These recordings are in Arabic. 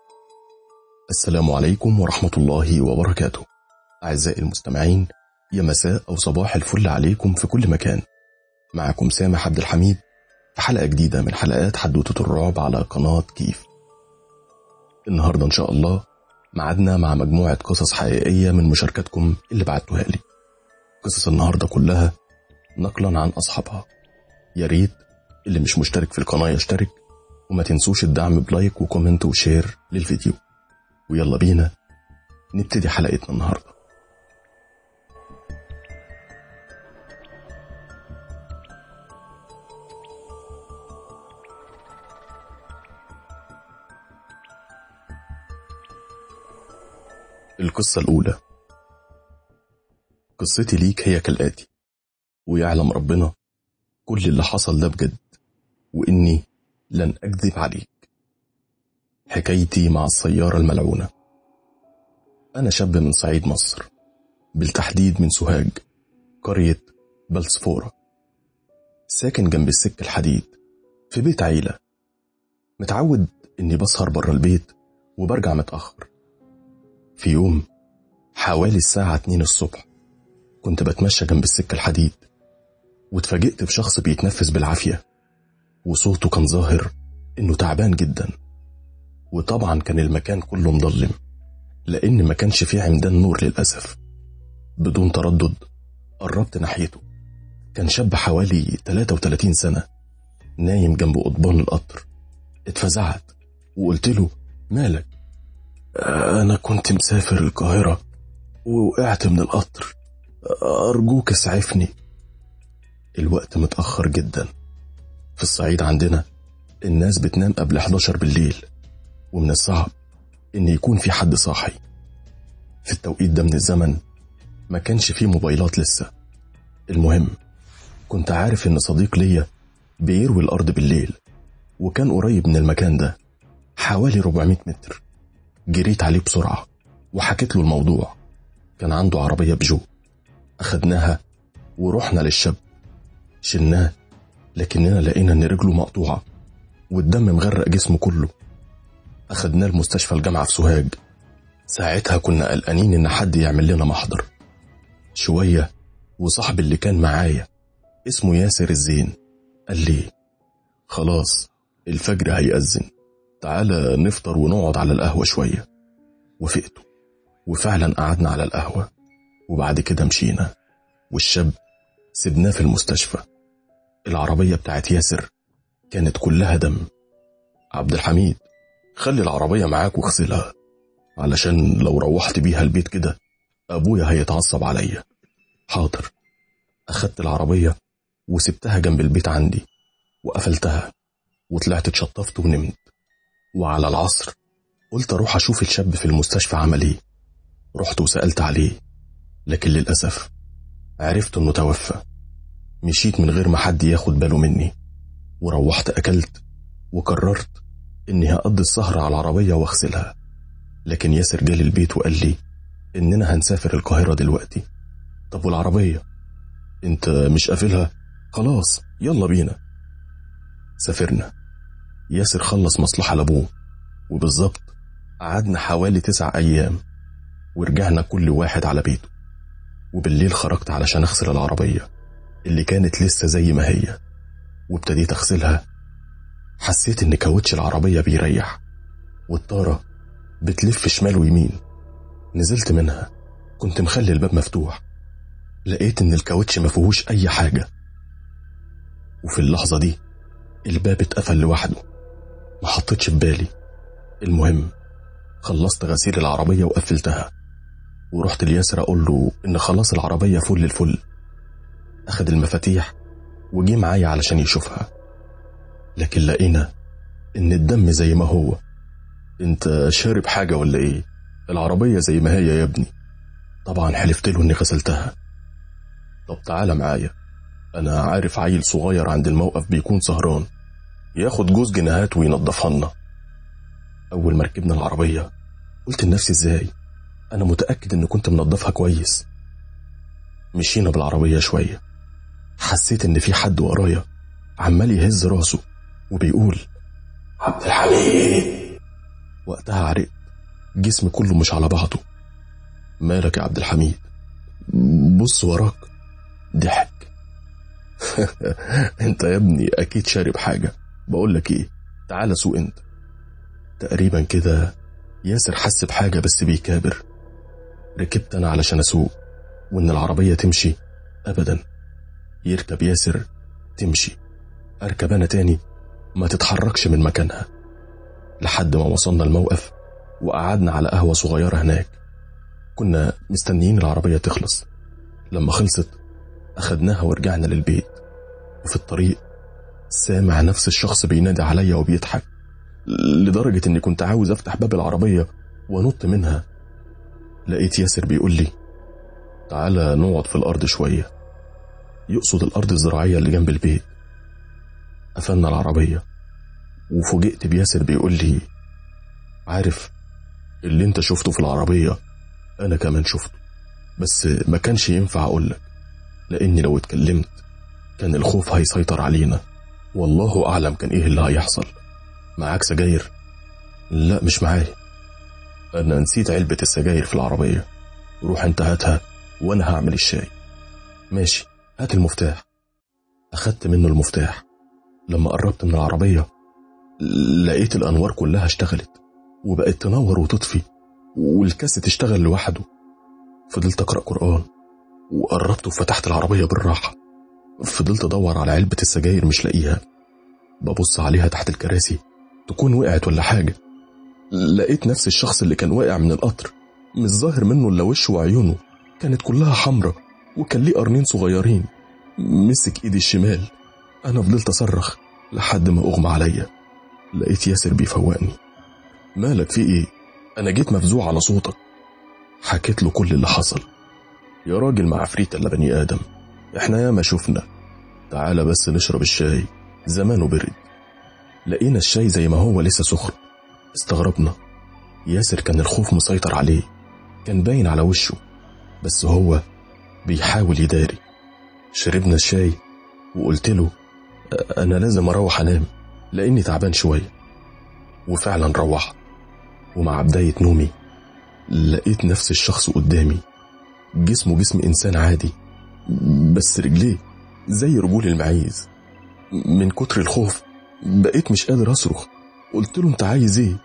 السلام عليكم ورحمة الله وبركاته. أعزائي المستمعين، يا مساء أو صباح الفل عليكم في كل مكان. معكم سامح عبد الحميد في حلقة جديدة من حلقات حدوتة الرعب على قناة كيف. النهاردة إن شاء الله معدنا مع مجموعة قصص حقيقية من مشاركتكم اللي بعتوها لي. قصص النهاردة كلها نقلا عن أصحابها. يا ريت اللي مش مشترك في القناة يشترك، وما تنسوش الدعم بلايك وكومنت وشير للفيديو. ويلا بينا نبتدي حلقتنا النهاردة. القصة الأولى. قصتي ليك هي كالآتي، ويعلم ربنا كل اللي حصل ده بجد، وإني لن أكذب عليك. حكايتي مع السيارة الملعونة. أنا شاب من صعيد مصر، بالتحديد من سوهاج، قرية بلسفورة، ساكن جنب السكة الحديد في بيت عيلة. متعود إني بسهر برا البيت وبرجع متأخر. في يوم حوالي الساعة 2 الصبح كنت بتمشى جنب السكة الحديد، واتفاجئت بشخص بيتنفس بالعافية، وصوته كان ظاهر إنه تعبان جدا. وطبعا كان المكان كله مظلم لأن ما كانش فيه عمدان نور للأسف. بدون تردد قربت ناحيته. كان شاب حوالي 33 سنة نايم جنب قضبان القطر. اتفزعت وقلت له: مالك؟ أنا كنت مسافر القاهرة ووقعت من القطر، أرجوك اسعفني. الوقت متأخر جدا. في الصعيد عندنا الناس بتنام قبل 11 بالليل، ومن الصعب إن يكون في حد صاحي. في التوقيت ده من الزمن ما كانش فيه موبايلات لسه. المهم كنت عارف إن صديق ليا بيروي الأرض بالليل، وكان قريب من المكان ده حوالي 400 متر. جريت عليه بسرعة وحكيت له الموضوع. كان عنده عربية بجو. أخدناها ورحنا للشاب، شلناه، لكننا لقينا إن رجله مقطوعة والدم مغرق جسمه كله. أخدناه المستشفى الجامعة في سوهاج. ساعتها كنا قلقانين إن حد يعمل لنا محضر. شوية وصاحبي اللي كان معايا اسمه ياسر الزين قال لي: خلاص الفجر هيأذن، تعالى نفطر ونقعد على القهوة شوية. وافقت، وفعلا قعدنا على القهوة، وبعد كده مشينا، والشاب سبناه في المستشفى. العربية بتاعت ياسر كانت كلها دم. عبد الحميد، خلي العربية معاك واغسلها، علشان لو روحت بيها البيت كده أبويا هيتعصب عليا. حاضر. أخدت العربية وسبتها جنب البيت عندي وقفلتها، وطلعت اتشطفت ونمت. وعلى العصر قلت أروح أشوف الشاب في المستشفى عمل ايه. رحت وسألت عليه، لكن للأسف عرفت إنه توفى. مشيت من غير ما حد ياخد باله مني، وروحت أكلت، وقررت إني هقضي السهرة على العربية واغسلها. لكن ياسر جالي البيت وقال لي إننا هنسافر القاهرة دلوقتي. طب والعربية؟ انت مش قافلها؟ خلاص يلا بينا. سافرنا. ياسر خلص مصلحة لأبوه، وبالظبط قعدنا حوالي 9 أيام، ورجعنا كل واحد على بيته. وبالليل خرجت علشان أغسل العربية اللي كانت لسه زي ما هي، وابتديت أغسلها. حسيت إن كاوتش العربية بيريح، والطارة بتلف شمال ويمين. نزلت منها، كنت مخلي الباب مفتوح. لقيت إن الكاوتش ما فيهوش أي حاجة، وفي اللحظة دي الباب اتقفل لوحده. ما حطيتش في بالي. المهم خلصت غسيل العربية وقفلتها، ورحت لياسر أقول له إن خلاص العربية فل الفل. أخد المفاتيح وجي معايا علشان يشوفها، لكن لقينا إن الدم زي ما هو. انت شارب حاجة ولا ايه؟ العربية زي ما هي يا ابني. طبعا حلفت له إني غسلتها. طب تعالى معايا، أنا عارف عيل صغير عند الموقف بيكون سهران، ياخد جوز جنيهات وينضفها لنا. أول ما ركبنا العربية قلت لنفسي إزاي؟ أنا متأكد إن كنت منضفها كويس. مشينا بالعربية شوية، حسيت إن في حد ورايا عمال يهز راسه وبيقول: عبد الحميد وقتها عرقت، جسمي كله مش على بعضه. مالك يا عبد الحميد؟ بص وراك. ضحك. انت يا ابني اكيد شارب حاجة. بقولك ايه، تعال سوق انت. تقريبا كده ياسر حس بحاجة بس بيكابر. ركبت انا علشان اسوق، وان العربية تمشي ابدا. يركب ياسر تمشي، اركب انا تاني ما تتحركش من مكانها، لحد ما وصلنا الموقف وقعدنا على قهوة صغيرة هناك. كنا مستنيين العربية تخلص. لما خلصت أخدناها ورجعنا للبيت، وفي الطريق سامع نفس الشخص بينادي عليا وبيضحك، لدرجة إني كنت عاوز أفتح باب العربية ونط منها. لقيت ياسر بيقول لي تعالى نقعد في الأرض شوية، يقصد الأرض الزراعية اللي جنب البيت. قفلنا العربية وفوجئت بياسر بيقول لي عارف اللي انت شفته في العربية أنا كمان شفته، بس ما كانش ينفع أقولك، لأني لو اتكلمت كان الخوف هيسيطر علينا، والله أعلم كان إيه اللي هيحصل. معاك سجاير؟ لا مش معايا، أنا نسيت علبة السجاير في العربية. روح انت هاتها وأنا هعمل الشاي. ماشي، هات المفتاح. أخدت منه المفتاح. لما قربت من العربية لقيت الأنوار كلها اشتغلت وبقت تنور وتطفي، والكاسيت اشتغل لوحده. فضلت أقرأ قرآن وقربت وفتحت العربية بالراحة. فضلت أدور على علبة السجاير مش لاقيها، ببص عليها تحت الكراسي تكون وقعت ولا حاجة. لقيت نفس الشخص اللي كان واقع من القطر، مش ظاهر منه إلا وشه وعيونه كانت كلها حمرة، وكان ليه قرنين صغيرين. مسك إيدي الشمال. أنا فضلت أصرخ لحد ما أغمى عليا. لقيت ياسر بيفوقني. مالك في إيه؟ أنا جيت مفزوع على صوتك. حكيت له كل اللي حصل. يا راجل مع عفريت إلا بني آدم، إحنا ياما شفنا. تعالى بس نشرب الشاي، زمانه برد. لقينا الشاي زي ما هو لسه سخن. استغربنا. ياسر كان الخوف مسيطر عليه، كان باين على وشه، بس هو بيحاول يداري. شربنا الشاي وقلت له أنا لازم أروح أنام لأني تعبان شوية. وفعلا روحت، ومع بداية نومي لقيت نفس الشخص قدامي، جسمه جسم إنسان عادي، بس رجليه زي رجول المعيز. من كتر الخوف بقيت مش قادر أصرخ. قلت له أنت عايز إيه؟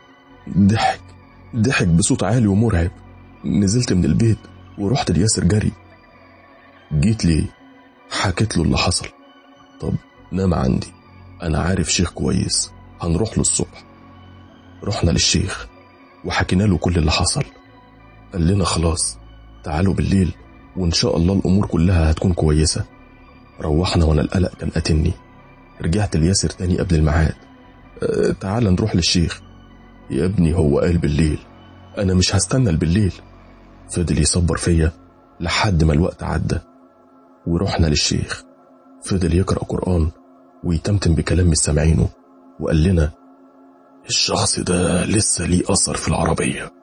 ضحك بصوت عالي ومرعب. نزلت من البيت ورحت لياسر جري. جيت ليه؟ حكيت له اللي حصل. طب نام عندي، أنا عارف شيخ كويس هنروح له الصبح. رحنا للشيخ وحكينا له كل اللي حصل. قال لنا خلاص تعالوا بالليل وإن شاء الله الأمور كلها هتكون كويسة. روحنا وانا القلق كان قاتلني. رجعت لياسر تاني قبل الميعاد. تعال نروح للشيخ. يا ابني هو قال بالليل، أنا مش هستنى بالليل. فضل يصبر فيا لحد ما الوقت عدى ورحنا للشيخ. فضل يقرأ قرآن ويتمتم بكلام مش سامعينه، وقال لنا الشخص ده لسه ليه أثر في العربية.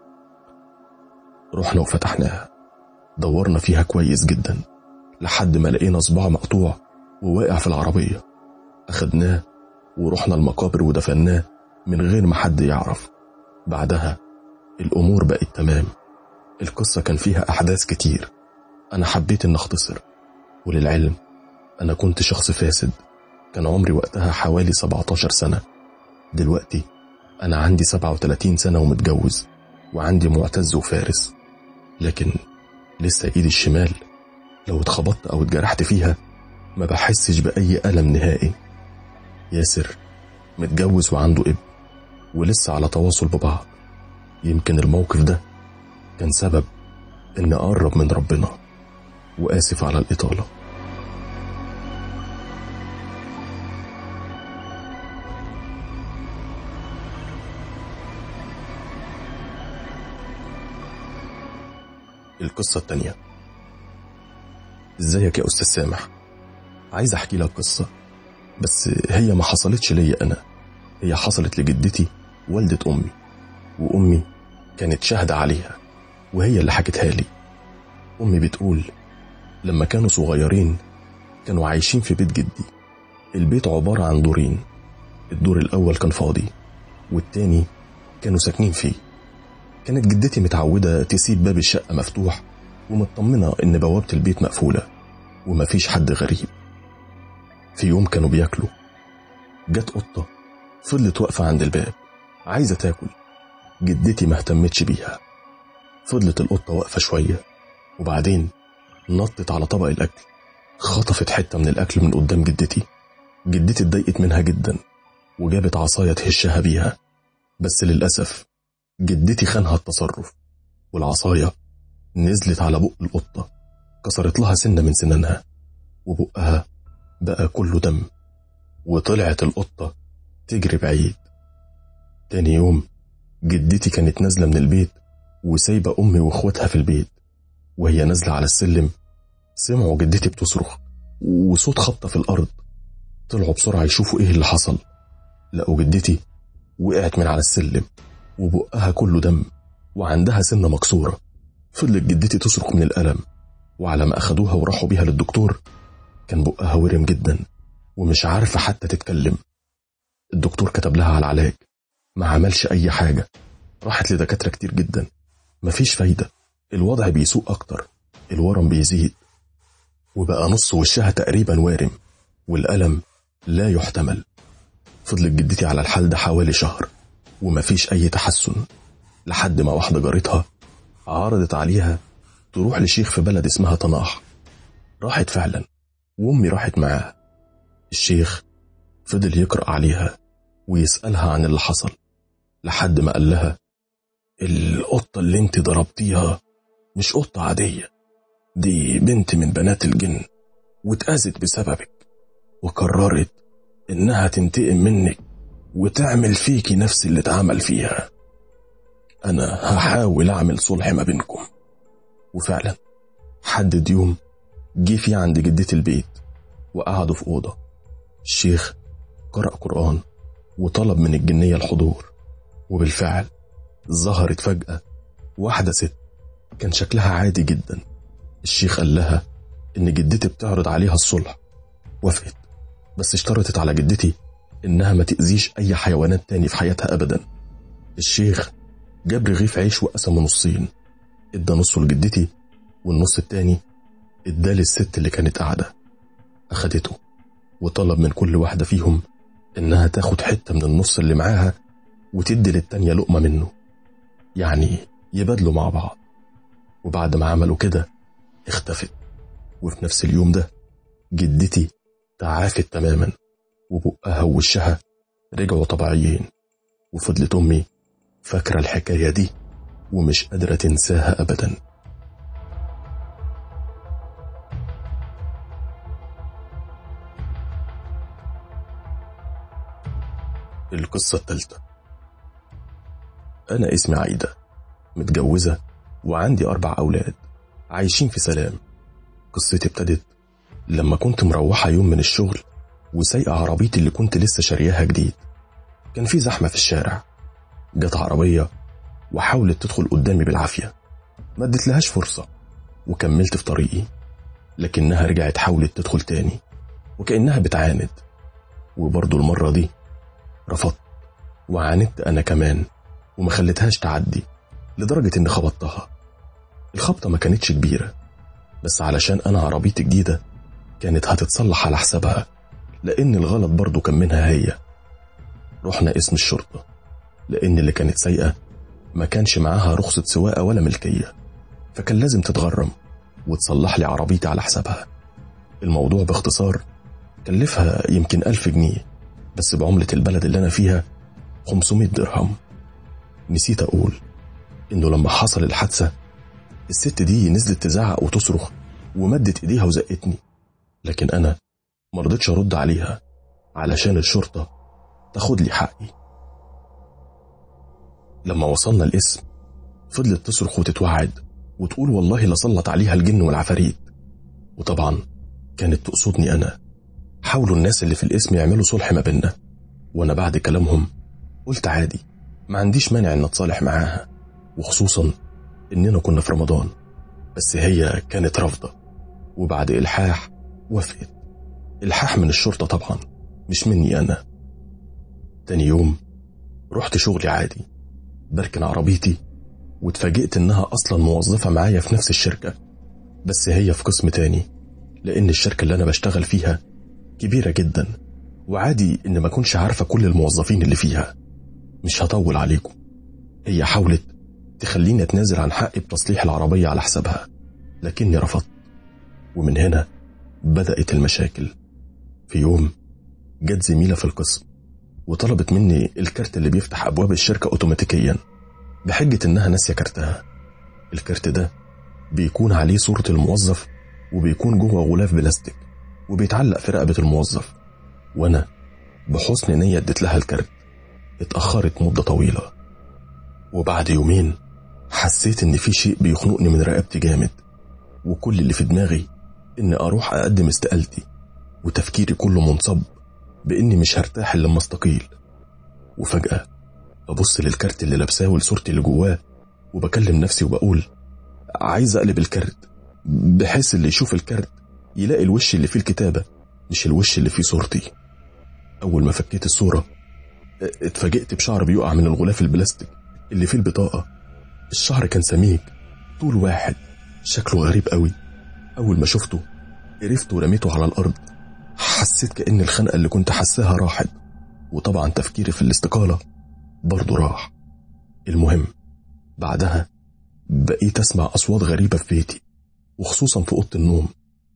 رحنا وفتحناها، دورنا فيها كويس جدا لحد ما لقينا صباع مقطوع وواقع في العربية. أخدناه ورحنا المقابر ودفناه من غير ما حد يعرف. بعدها الأمور بقت تمام. القصة كان فيها أحداث كتير، أنا حبيت أن أختصر. وللعلم أنا كنت شخص فاسد، كان عمري وقتها حوالي 17 سنة. دلوقتي أنا عندي 37 سنة ومتجوز، وعندي معتز وفارس، لكن لسه إيدي الشمال لو اتخبطت أو اتجرحت فيها ما بحسش بأي ألم نهائي. ياسر متجوز وعنده ابن ولسه على تواصل ببعض. يمكن الموقف ده كان سبب إن أقرب من ربنا. وآسف على الإطالة. القصة التانية. ازيك يا أستاذ سامح؟ عايز أحكي لك قصة، بس هي ما حصلتش لي أنا، هي حصلت لجدتي والدة أمي، وأمي كانت شاهدة عليها وهي اللي حكتها لي. أمي بتقول لما كانوا صغيرين كانوا عايشين في بيت جدي. البيت عبارة عن دورين، الدور الأول كان فاضي والتاني كانوا ساكنين فيه. كانت جدتي متعودة تسيب باب الشقة مفتوح ومطمنة إن بوابة البيت مقفولة ومفيش حد غريب. في يوم كانوا بياكلوا، جت قطة فضلت واقفة عند الباب عايزة تاكل. جدتي ما اهتمتش بيها. فضلت القطة واقفة شوية وبعدين نطت على طبق الأكل، خطفت حتة من الأكل من قدام جدتي. جدتي اتضايقت منها جدا وجابت عصاية تهشها بيها، بس للأسف جدتي خانها التصرف والعصاية نزلت على بق القطة، كسرت لها سنة من سنانها وبقها بقى كله دم، وطلعت القطة تجري بعيد. تاني يوم جدتي كانت نازلة من البيت وسايبة أمي وإخواتها في البيت، وهي نازلة على السلم سمعوا جدتي بتصرخ وصوت خبطة في الأرض. طلعوا بسرعة يشوفوا إيه اللي حصل، لقوا جدتي وقعت من على السلم وبقها كله دم وعندها سنة مكسورة. فضلت جدتي تصرخ من الألم، وعلى ما أخدوها وراحوا بيها للدكتور كان بقها ورم جدا ومش عارفة حتى تتكلم. الدكتور كتب لها على العلاج، ما عملش أي حاجة. راحت لدكاترة كتير جدا، مفيش فايدة. الوضع بيسوء أكتر، الورم بيزيد وبقى نص وشها تقريبا وارم والألم لا يحتمل. فضلت جدتي على الحال ده حوالي شهر ومفيش أي تحسن، لحد ما واحدة جارتها عرضت عليها تروح لشيخ في بلد اسمها طناح. راحت فعلا وأمي راحت معاها. الشيخ فضل يقرأ عليها ويسألها عن اللي حصل لحد ما قال لها القطة اللي انت ضربتيها مش قطة عادية، دي بنت من بنات الجن واتأذت بسببك وقررت انها تنتقم منك وتعمل فيكي نفس اللي اتعمل فيها. انا هحاول اعمل صلح ما بينكم. وفعلا حدد يوم جه فيه عند جدتي البيت وقعدوا في أوضة. الشيخ قرأ قرآن وطلب من الجنية الحضور، وبالفعل ظهرت فجأة واحدة ست كان شكلها عادي جدا. الشيخ قال لها إن جدتي بتعرض عليها الصلح. وافقت، بس اشترطت على جدتي إنها ما تأذيش أي حيوانات تاني في حياتها أبدا. الشيخ جاب رغيف عيش وقسمه نصين، ادى نصه لجدتي والنص التاني اداه للست اللي كانت قاعدة. أخدته وطلب من كل واحدة فيهم إنها تاخد حتة من النص اللي معاها وتدي للتانية لقمة منه، يعني يبادلوا مع بعض. وبعد ما عملوا كده اختفت. وفي نفس اليوم ده جدتي تعافت تماما وبقها ووشها رجعوا طبيعيين. وفضلت أمي فاكرة الحكاية دي ومش قادرة تنساها أبدا. القصة الثالثة. أنا اسمي عايدة، متجوزة وعندي 4 أولاد عايشين في سلام. قصتي ابتدت لما كنت مروحة يوم من الشغل وسايقة عربيتي اللي كنت لسه شارياها جديد. كان في زحمة في الشارع، جت عربية وحاولت تدخل قدامي بالعافية، ما اديتلهاش فرصة وكملت في طريقي، لكنها رجعت حاولت تدخل تاني وكأنها بتعاند. وبرضو المرة دي رفضت وعاندت أنا كمان وما خلتهاش تعدي، لدرجة إني خبطتها. الخبطة ما كانتش كبيرة، بس علشان أنا عربيتي جديدة كانت هتتصلح على حسابها، لأن الغلط برضو كان منها هي. رحنا اسم الشرطة، لأن اللي كانت سايقة ما كانش معاها رخصة سواقة ولا ملكية، فكان لازم تتغرم وتصلح لي عربيتي على حسابها. الموضوع باختصار كلفها يمكن 1000 جنيه، بس بعملة البلد اللي أنا فيها 500 درهم. نسيت أقول إنه لما حصل الحادثة الست دي نزلت تزعق وتصرخ ومدت إيديها وزقتني، لكن أنا مرضتش أرد عليها علشان الشرطة تاخد لي حقي. لما وصلنا الاسم فضلت تصرخ وتتوعد وتقول والله لسلط عليها الجن والعفاريت، وطبعا كانت تقصدني أنا. حاولوا الناس اللي في الاسم يعملوا صلح ما بيننا، وأنا بعد كلامهم قلت عادي، ما عنديش مانع إن أتصالح معاها، وخصوصا إننا كنا في رمضان. بس هي كانت رافضة، وبعد إلحاح وافقت. إلحاح من الشرطة طبعا، مش مني أنا. تاني يوم رحت شغلي عادي، بركن عربيتي واتفاجئت إنها أصلا موظفة معايا في نفس الشركة، بس هي في قسم تاني، لأن الشركة اللي أنا بشتغل فيها كبيرة جدا، وعادي إن ما كنش عارفة كل الموظفين اللي فيها. مش هطول عليكم، هي حاولت تخليني أتنازل عن حقي بتصليح العربية على حسابها، لكني رفضت. ومن هنا بدأت المشاكل. في يوم جت زميلة في القسم وطلبت مني الكارت اللي بيفتح أبواب الشركة أوتوماتيكيا، بحجة إنها ناسية كارتها. الكارت ده بيكون عليه صورة الموظف، وبيكون جوه غلاف بلاستيك، وبيتعلق في رقبة الموظف. وأنا بحسن نية اديت لها الكارت. اتأخرت مدة طويلة، وبعد يومين حسيت إن في شيء بيخنقني من رقبتي جامد، وكل اللي في دماغي إني أروح أقدم استقالتي، وتفكيري كله منصب بإني مش هرتاح إلا لما استقيل. وفجأة أبص للكارت اللي لابساه ولصورتي اللي جواه، وبكلم نفسي وبقول عايز أقلب الكارت بحيث اللي يشوف الكارت يلاقي الوش اللي فيه الكتابة، مش الوش اللي فيه صورتي. أول ما فكيت الصورة اتفاجئت بشعر بيقع من الغلاف البلاستيك اللي فيه البطاقة. الشعر كان سميك طول واحد، شكله غريب قوي. أول ما شفته قرفته ورميته على الأرض. حسيت كأن الخنقة اللي كنت حساها راحت، وطبعا تفكيري في الاستقالة برضو راح. المهم بعدها بقيت أسمع أصوات غريبة في بيتي، وخصوصا في أوضة النوم.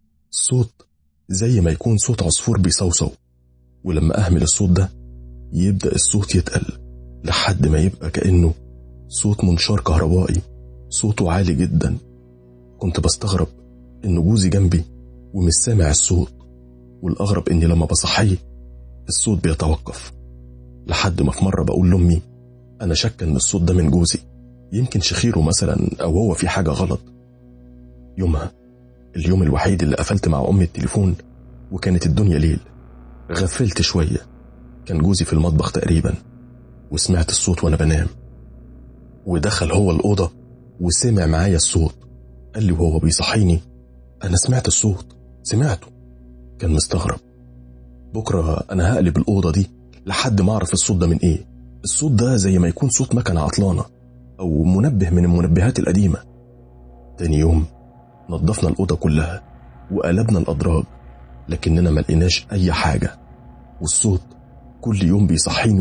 صوت زي ما يكون صوت عصفور بيصوصو، ولما أهمل الصوت ده يبدأ الصوت يتقل لحد ما يبقى كأنه صوت منشار كهربائي، صوته عالي جدا. كنت بستغرب إن جوزي جنبي ومش سامع الصوت، والأغرب إني لما بصحيه الصوت بيتوقف. لحد ما في مرة بقول لأمي أنا شك إن الصوت ده من جوزي، يمكن شخيره مثلا أو هو في حاجة غلط. يومها اليوم الوحيد اللي قفلت مع أمي التليفون، وكانت الدنيا ليل. غفلت شوية، كان جوزي في المطبخ تقريبا، وسمعت الصوت وأنا بنام. ودخل هو الأوضة وسمع معايا الصوت، قال لي وهو بيصحيني أنا سمعت الصوت، سمعته. كان مستغرب. بكرة أنا هقلب الأوضة دي لحد ما أعرف الصوت ده من إيه. الصوت ده زي ما يكون صوت مكنة عطلانة أو منبه من المنبهات القديمة. تاني يوم نظفنا الأوضة كلها وقلبنا الأدراج، لكننا ما لقيناش أي حاجة. والصوت كل يوم بيصحيني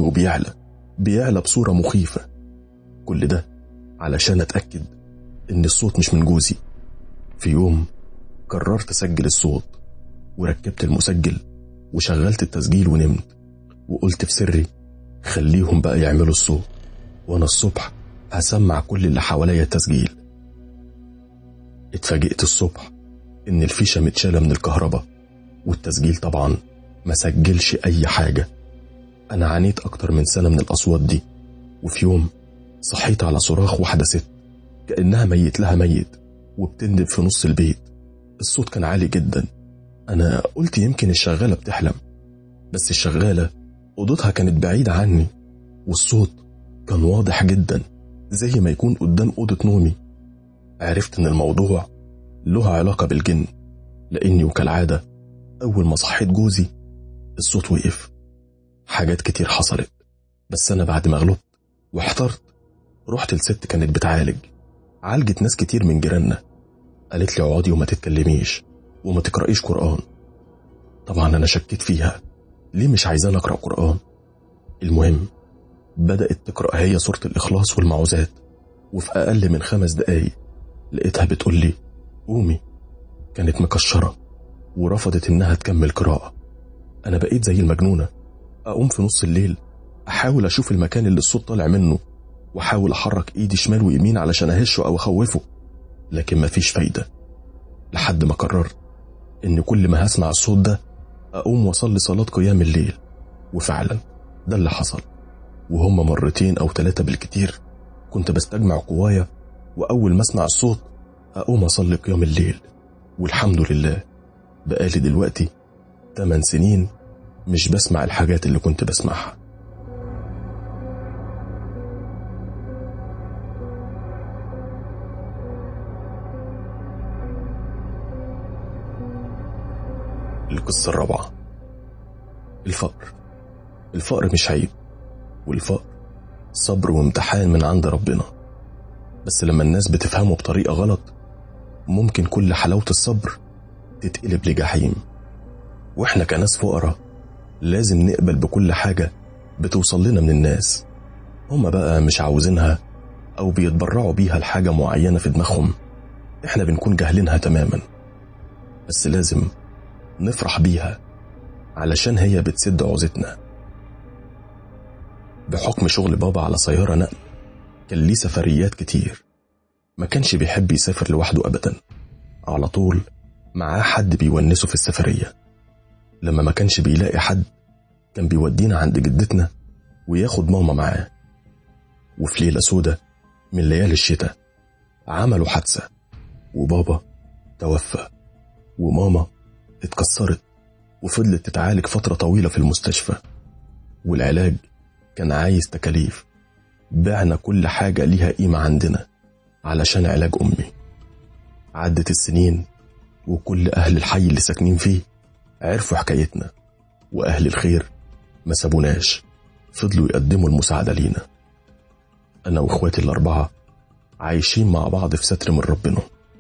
وبيعلى بصورة مخيفة. كل ده علشان أتأكد إن الصوت مش من جوزي. في يوم قررت أسجل الصوت، وركبت المسجل وشغلت التسجيل ونمت، وقلت في سري خليهم بقى يعملوا الصوت، وأنا الصبح هسمع كل اللي حواليا التسجيل. اتفاجئت الصبح إن الفيشة متشالة من الكهرباء، والتسجيل طبعا ما سجلش أي حاجة. أنا عانيت أكتر من سنة من الأصوات دي، وفي يوم صحيت على صراخ واحدة ست كأنها ميت لها ميت وبتندب في نص البيت. الصوت كان عالي جدا. أنا قلت يمكن الشغالة بتحلم، بس الشغالة أوضتها كانت بعيدة عني، والصوت كان واضح جدا زي ما يكون قدام أوضة نومي. عرفت إن الموضوع له علاقة بالجن، لأني وكالعادة أول ما صحيت جوزي الصوت وقف. حاجات كتير حصلت، بس أنا بعد ما غلبت واحترت رحت لست كانت بتعالج، عالجت ناس كتير من جيراننا. قالت لي اقعدي وما تتكلميش وما تقرأيش قرآن. طبعا أنا شكيت فيها، ليه مش عايزاني أقرأ قرآن؟ المهم بدأت تقرأ هي سورة الإخلاص والمعوذات، وفي أقل من 5 دقايق لقيتها بتقول لي قومي. كانت مكشرة ورفضت إنها تكمل قراءة. أنا بقيت زي المجنونة، أقوم في نص الليل أحاول أشوف المكان اللي الصوت طالع منه، وأحاول أحرك إيدي شمال ويمين علشان أهشه أو أخوفه، لكن مفيش فايدة. لحد ما قررت إن كل ما هسمع الصوت ده أقوم وصلي صلاة قيام الليل. وفعلا ده اللي حصل، وهم 2 أو 3 بالكتير كنت بستجمع قوايا، وأول ما أسمع الصوت أقوم أصلي قيام الليل. والحمد لله بقالي دلوقتي 8 سنين مش بسمع الحاجات اللي كنت بسمعها. القصة الرابعة، الفقر. الفقر مش عيب، والفقر صبر وامتحان من عند ربنا، بس لما الناس بتفهمه بطريقة غلط ممكن كل حلاوة الصبر تتقلب لجحيم. واحنا كناس فقراء لازم نقبل بكل حاجة بتوصل لنا من الناس، هما بقى مش عاوزينها أو بيتبرعوا بيها لحاجة معينة في دماغهم، احنا بنكون جاهلينها تماما، بس لازم نفرح بيها علشان هي بتسد عوزتنا. بحكم شغل بابا على سيارة نقل كان ليه سفريات كتير، ما كانش بيحب يسافر لوحده أبدا، على طول معاه حد بيونسه في السفرية. لما ما كانش بيلاقي حد كان بيودينا عند جدتنا وياخد ماما معاه. وفي ليلة سودة من ليالي الشتاء عملوا حادثة وبابا توفى، وماما اتكسرت وفضلت تتعالج فترة طويلة في المستشفى، والعلاج كان عايز تكاليف. بعنا كل حاجة ليها قيمة عندنا علشان علاج أمي. عدت السنين وكل أهل الحي اللي ساكنين فيه عرفوا حكايتنا، وأهل الخير ما سابوناش، فضلوا يقدموا المساعدة لينا. أنا وإخواتي الأربعة عايشين مع بعض في ستر من ربنا.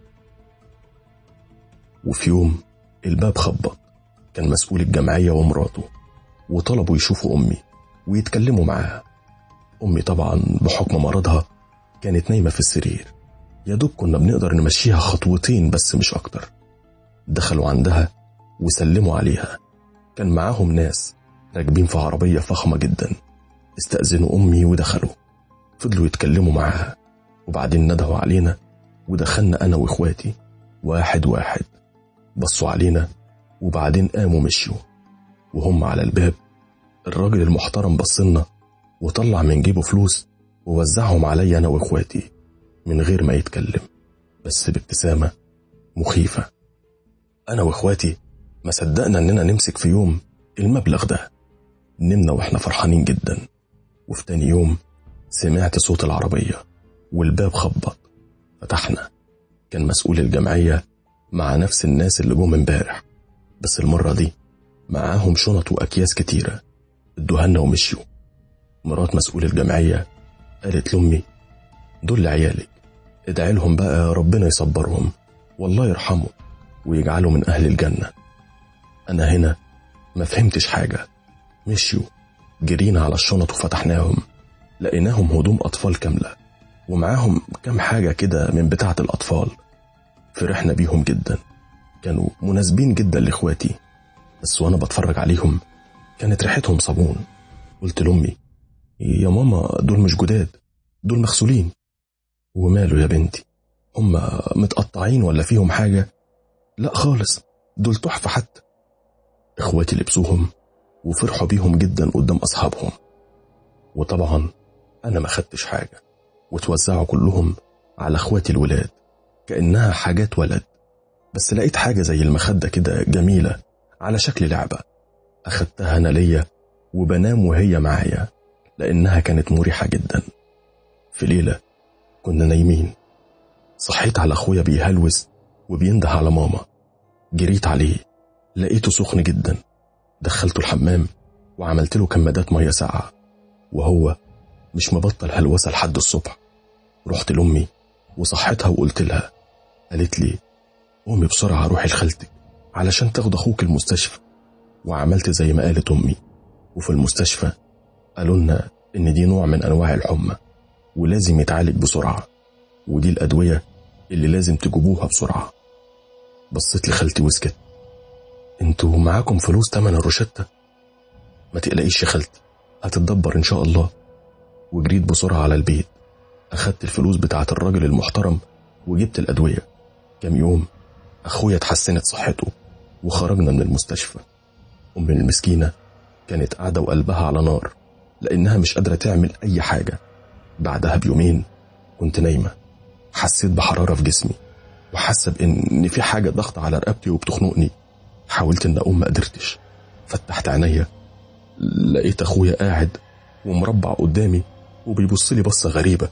وفي يوم الباب خبط، كان مسؤول الجمعية ومراته، وطلبوا يشوفوا أمي ويتكلموا معاها. أمي طبعا بحكم مرضها كانت نايمة في السرير، يا دوب كنا بنقدر نمشيها خطوتين بس مش أكتر. دخلوا عندها وسلموا عليها، كان معاهم ناس راكبين في عربية فخمة جدا. استأذنوا أمي ودخلوا، فضلوا يتكلموا معاها، وبعدين ندهوا علينا ودخلنا أنا وإخواتي واحد واحد. بصوا علينا وبعدين قاموا مشيوا، وهم على الباب الراجل المحترم بصلنا وطلع من جيبه فلوس ووزعهم علي أنا وإخواتي من غير ما يتكلم، بس بابتسامة مخيفة. أنا وإخواتي ما صدقنا أننا نمسك في يوم المبلغ ده. نمنا وإحنا فرحانين جدا، وفي تاني يوم سمعت صوت العربية والباب خبط. فتحنا، كان مسؤول الجمعية مع نفس الناس اللي جم امبارح، بس المرة دي معاهم شنط وأكياس كتيرة. ادوهالنا ومشيوا. مرات مسؤول الجمعية قالت لأمي دول عيالك، ادعي لهم بقى ربنا يصبرهم والله يرحمه ويجعلوا من أهل الجنة. أنا هنا ما فهمتش حاجة. مشيوا، جرينا على الشنط وفتحناهم، لقيناهم هدوم أطفال كاملة ومعاهم كام حاجة كده من بتاعة الأطفال. فرحنا بيهم جدا، كانوا مناسبين جدا لإخواتي، بس وأنا بتفرج عليهم كانت ريحتهم صابون. قلت لأمي يا ماما دول مش جداد، دول مغسولين. وماله يا بنتي، هم متقطعين ولا فيهم حاجة؟ لا خالص، دول تحفة. حتى إخواتي لبسوهم وفرحوا بيهم جدا قدام أصحابهم. وطبعا أنا ما خدتش حاجة، وتوزعوا كلهم على إخواتي الولاد كأنها حاجات ولد. بس لقيت حاجة زي المخدة كده جميلة على شكل لعبة، أخدتها أنا ليا وبنام وهي معايا لأنها كانت مريحة جدا. في ليلة كنا نايمين، صحيت على أخويا بيهلوس وبينده على ماما. جريت عليه، لقيته سخن جدا، دخلته الحمام وعملت له كمادات مية ساقعة، وهو مش مبطل هلوسة لحد الصبح. رحت لأمي وصحتها وقلت لها، قالت لي قومي بسرعة روحي لخالتك علشان تاخد أخوك المستشفى. وعملت زي ما قالت أمي، وفي المستشفى قالوا لنا إن دي نوع من أنواع الحمى ولازم يتعالج بسرعة، ودي الأدوية اللي لازم تجيبوها بسرعة. بصيت لخالتي وسكت. انتوا معاكم فلوس تمن الروشتة؟ ما تقلقيش يا خالتي، هتتدبر إن شاء الله. وجريت بسرعة على البيت، أخدت الفلوس بتاعة الراجل المحترم وجبت الأدوية. كم يوم أخويا اتحسنت صحته وخرجنا من المستشفى. أمي المسكينة كانت قاعدة وقلبها على نار لأنها مش قادرة تعمل أي حاجة. بعدها بيومين كنت نايمة، حسيت بحرارة في جسمي وحاسة بإن في حاجة ضغط على رقبتي وبتخنقني. حاولت إن أقوم، ما قدرتش. فتحت عينيا لقيت أخويا قاعد ومربع قدامي وبيبص لي بصة غريبة.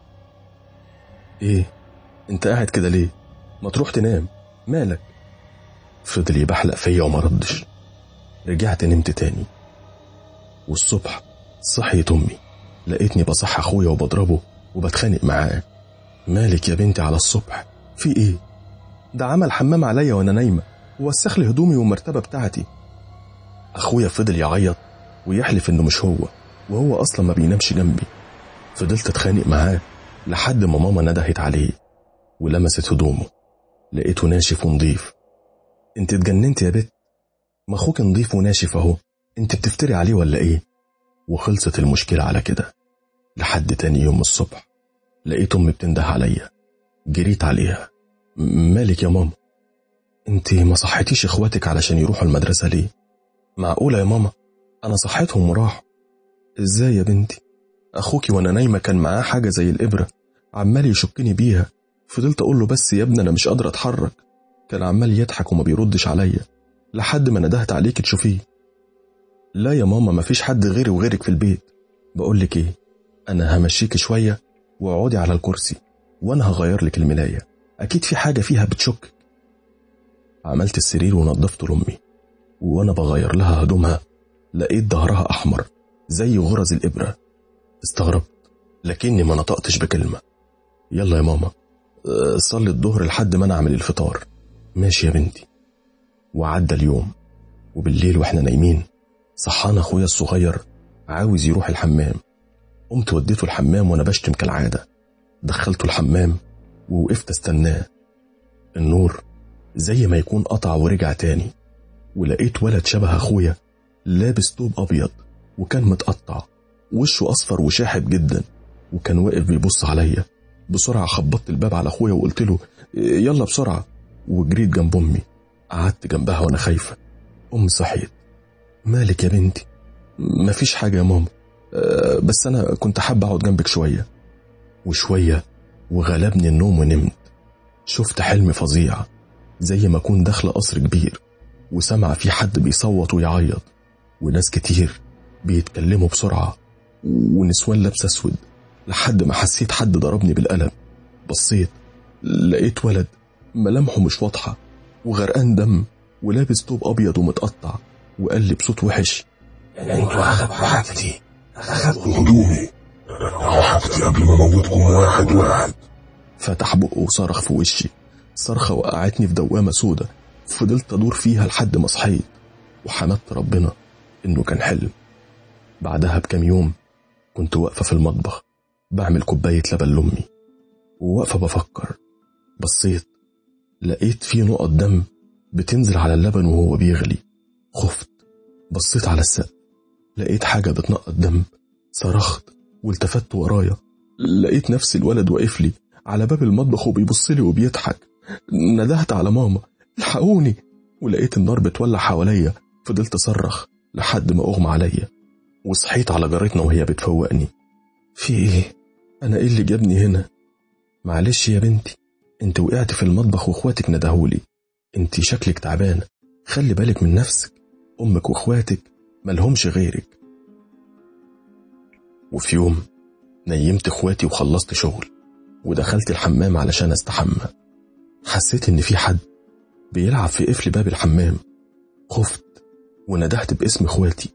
إيه أنت قاعد كده ليه؟ ما تروح تنام، مالك؟ فضل يبحلق فيا وما ردش. رجعت نمت تاني، والصبح صحيت أمي لقيتني بصح أخويا وبضربه وبتخانق معاه. مالك يا بنتي على الصبح؟ في إيه؟ ده عمل حمام عليا وأنا نايمة ووسخ لي هدومي والمرتبة بتاعتي. أخويا فضل يعيط ويحلف إنه مش هو، وهو أصلا ما بينامش جنبي. فضلت أتخانق معاه لحد ما ماما ندهت عليه ولمست هدومه، لقيته ناشف ونضيف. انت اتجننت يا بت؟ ما اخوك نضيف وناشف اهو، انت بتفتري عليه ولا ايه؟ وخلصت المشكلة على كده. لحد تاني يوم الصبح لقيت امي بتنده عليا، جريت عليها. مالك يا ماما؟ انت ما صحيتيش اخواتك علشان يروحوا المدرسة ليه؟ معقولة يا ماما؟ انا صحيتهم وراحوا. ازاي يا بنتي؟ اخوكي وانا نايمة كان معاه حاجة زي الابرة عمال يشكني بيها، فضلت اقول له بس يا ابني انا مش قادر اتحرك، كان عمال يضحك وما بيردش عليا لحد ما ندهت عليك تشوفيه. لا يا ماما مفيش حد غيري وغيرك في البيت. بقولك ايه، انا همشيك شوية واقعدي على الكرسي وانا هغير لك الملاية، اكيد في حاجة فيها بتشك. عملت السرير ونظفته لامي، وانا بغير لها هدومها لقيت ظهرها احمر زي غرز الابرة. استغربت لكني ما نطقتش بكلمة. يلا يا ماما صلي الظهر لحد ما انا اعمل الفطار. ماشي يا بنتي. وعدى اليوم، وبالليل واحنا نايمين صحانا اخويا الصغير عاوز يروح الحمام. قمت وديته الحمام وانا بشتم كالعادة. دخلته الحمام ووقفت استناه. النور زي ما يكون قطع ورجع تاني، ولقيت ولد شبه اخويا لابس طوب ابيض وكان متقطع، وشه اصفر وشاحب جدا، وكان واقف بيبص عليا. بسرعة خبطت الباب على اخويا وقلت له يلا بسرعة، وجريت جنب امي قعدت جنبها وانا خايفة. امي صحيت. مالك يا بنتي؟ مفيش حاجة يا ماما، بس انا كنت حابة اقعد جنبك شوية. وشوية وغلبني النوم ونمت. شفت حلم فظيع زي ما اكون داخل قصر كبير وسمع فيه حد بيصوت ويعيط، وناس كتير بيتكلموا بسرعة، ونسوان لابسة اسود، لحد ما حسيت حد ضربني بالقلم. بصيت لقيت ولد ملامحه مش واضحة وغرقان دم ولابس طوب أبيض ومتقطع، وقال لي بصوت وحش انتوا اخدتوا حاجتي، اخدتوا هدومي، رجعوا حاجتي قبل ما اموتكم واحد واحد. فتح بقه وصرخ في وشي صرخة وقعتني في دوامة سودة. فضلت أدور فيها لحد ما صحيت، وحمدت ربنا إنه كان حلم. بعدها بكام يوم كنت واقفة في المطبخ بعمل كوباية لبن لأمي، وواقفة بفكر. بصيت لقيت فيه نقط دم بتنزل على اللبن وهو بيغلي. خفت، بصيت على السقف لقيت حاجة بتنقط دم. صرخت والتفت ورايا لقيت نفس الولد واقف لي على باب المطبخ وبيبص لي وبيضحك. ندهت على ماما الحقوني، ولقيت النار بتولع حواليا. فضلت أصرخ لحد ما أغمى عليا، وصحيت على جارتنا وهي بتفوقني. في ايه؟ انا ايه اللي جابني هنا؟ معلش يا بنتي، انت وقعت في المطبخ واخواتك ندهولي، انت شكلك تعبانة، خلي بالك من نفسك، امك واخواتك ملهمش غيرك. وفي يوم نيمت اخواتي وخلصت شغل ودخلت الحمام علشان استحمى. حسيت ان في حد بيلعب في قفل باب الحمام. خفت وندهت باسم اخواتي.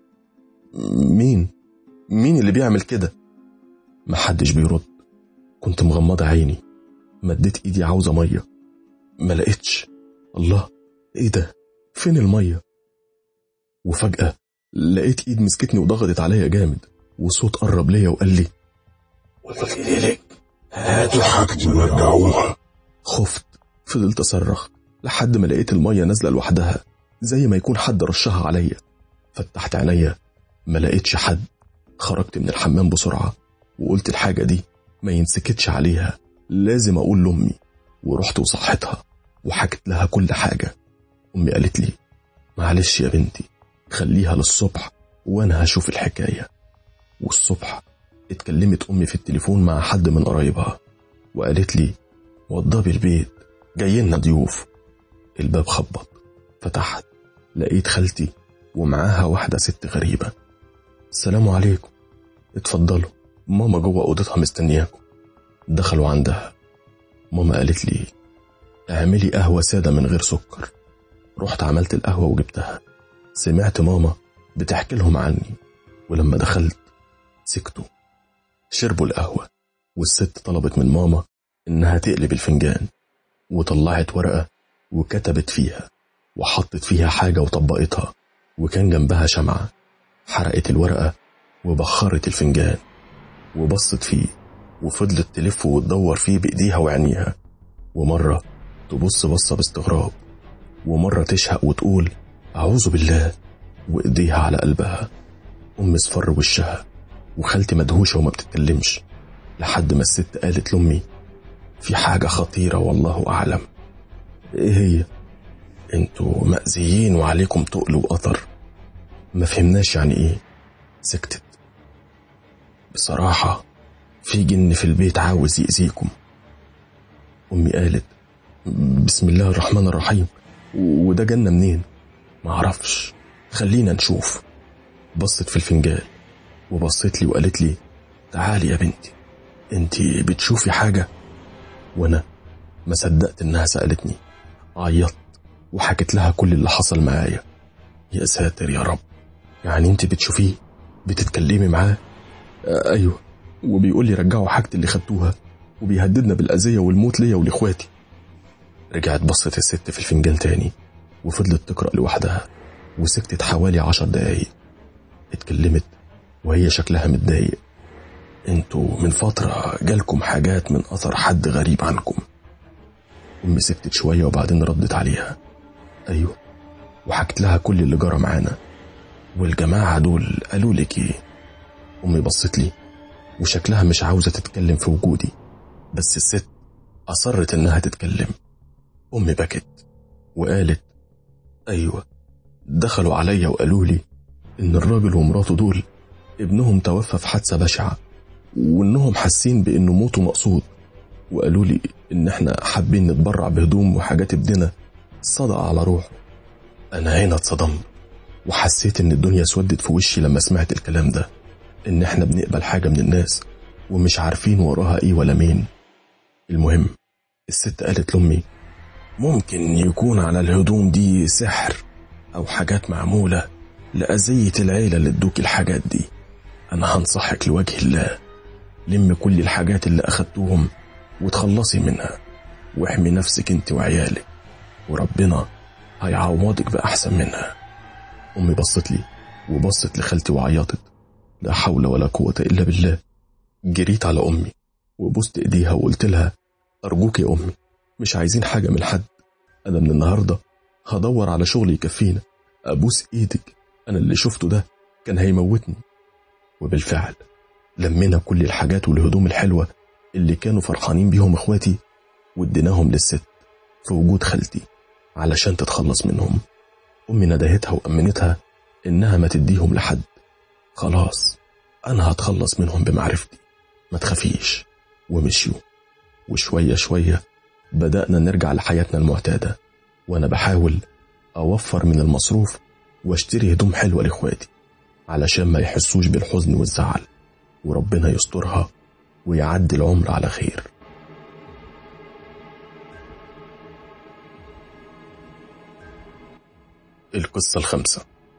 مين اللي بيعمل كده؟ محدش بيرد. كنت مغمضة عيني، مديت ايدي عاوزة مية، ما لقيتش. الله، ايه ده؟ فين المية؟ وفجأة لقيت ايد مسكتني وضغطت عليا جامد، وصوت قرب ليا وقال لي قلت لك هاتوا حاجتي ورجعوها. خفت، فضلت اصرخ لحد ما لقيت المية نازلة لوحدها زي ما يكون حد رشها عليا. فتحت عينيا ما لقيتش حد. خرجت من الحمام بسرعة وقلت الحاجة دي ما ينسكتش عليها، لازم أقول لأمي. ورحت وصحتها وحكت لها كل حاجة. أمي قالت لي معلش يا بنتي، خليها للصبح وأنا هشوف الحكاية. والصبح اتكلمت أمي في التليفون مع حد من قرايبها وقالت لي وضبي البيت جايلنا ضيوف. الباب خبط، فتحت لقيت خالتي ومعاها واحدة ست غريبة. السلام عليكم. اتفضلوا، ماما جوه اوضتها مستنياكم. دخلوا عندها. ماما قالت لي اعملي قهوة سادة من غير سكر. رحت عملت القهوة وجبتها. سمعت ماما بتحكي لهم عني، ولما دخلت سكتوا شربوا القهوة، والست طلبت من ماما إنها تقلب الفنجان، وطلعت ورقة وكتبت فيها وحطت فيها حاجة وطبقتها، وكان جنبها شمعة. حرقت الورقة وبخرت الفنجان وبصت فيه، وفضلت تلف وتدور فيه بإيديها وعينيها، ومرة تبص بصة باستغراب، ومرة تشهق وتقول أعوذ بالله، وإيديها على قلبها. أم اصفر وشها، وخالتي مدهوشة وما بتتكلمش، لحد ما الست قالت لأمي في حاجة خطيرة والله أعلم. إيه هي؟ انتوا مأذيين وعليكم تقل وقطر. ما فهمناش يعني إيه. سكتت. بصراحة في جن في البيت عاوز يأذيكم. أمي قالت بسم الله الرحمن الرحيم. وده جنة منين؟ معرفش، خلينا نشوف. بصت في الفنجان وبصت لي وقالت لي تعالي يا بنتي، انتي بتشوفي حاجة؟ وانا ما صدقت انها سألتني. عيطت وحكت لها كل اللي حصل معايا. يا ساتر يا رب، يعني انتي بتشوفيه؟ بتتكلمي معاه؟ ايوه، وبيقول لي رجعوا حاجتي اللي خدتوها، وبيهددنا بالأذية والموت ليا ولإخواتي. رجعت بصت الست في الفنجان تاني وفضلت تقرأ لوحدها، وسكتت حوالي 10 دقايق. اتكلمت وهي شكلها متضايق. انتوا من فترة جالكم حاجات من أثر حد غريب عنكم. أمي سكتت شوية وبعدين ردت عليها أيوه، وحكت لها كل اللي جرى معانا. والجماعة دول قالوا لك ايه؟ أمي بصت لي وشكلها مش عاوزة تتكلم في وجودي، بس الست أصرت إنها تتكلم. أمي بكت وقالت أيوة، دخلوا عليا وقالوا لي إن الراجل ومراته دول ابنهم توفى في حادثة بشعة، وإنهم حاسين بإنه موته مقصود، وقالوا لي إن إحنا حابين نتبرع بهدوم وحاجات ابننا صدقة على روحه. أنا هنا اتصدمت وحسيت إن الدنيا سودت في وشي لما سمعت الكلام ده، إن إحنا بنقبل حاجة من الناس ومش عارفين وراها إيه ولا مين. المهم الست قالت لأمي ممكن يكون على الهدوم دي سحر أو حاجات معمولة لأذية العيلة اللي ادوك الحاجات دي. أنا هنصحك لوجه الله، لم كل الحاجات اللي أخدتوهم وتخلصي منها، واحمي نفسك انت وعيالك، وربنا هيعوضك بأحسن منها. أمي بصت لي وبصت لخالتي وعيطت. لا حول ولا قوة إلا بالله. جريت على أمي وبوست إيديها وقلت لها أرجوك يا أمي، مش عايزين حاجة من حد، أنا من النهاردة هدور على شغل يكفينا، أبوس إيدك، أنا اللي شفته ده كان هيموتني. وبالفعل لمينا كل الحاجات والهدوم الحلوة اللي كانوا فرحانين بيهم إخواتي واديناهم للست في وجود خالتي علشان تتخلص منهم. أمي ندهتها وأمنتها إنها ما تديهم لحد، خلاص أنا هتخلص منهم بمعرفتي، ما تخافيش. ومشيوا، وشوية شوية بدأنا نرجع لحياتنا المعتادة، وأنا بحاول أوفر من المصروف واشتري هدوم حلوة لإخواتي علشان ما يحسوش بالحزن والزعل، وربنا يسترها ويعدي العمر على خير. القصة 5.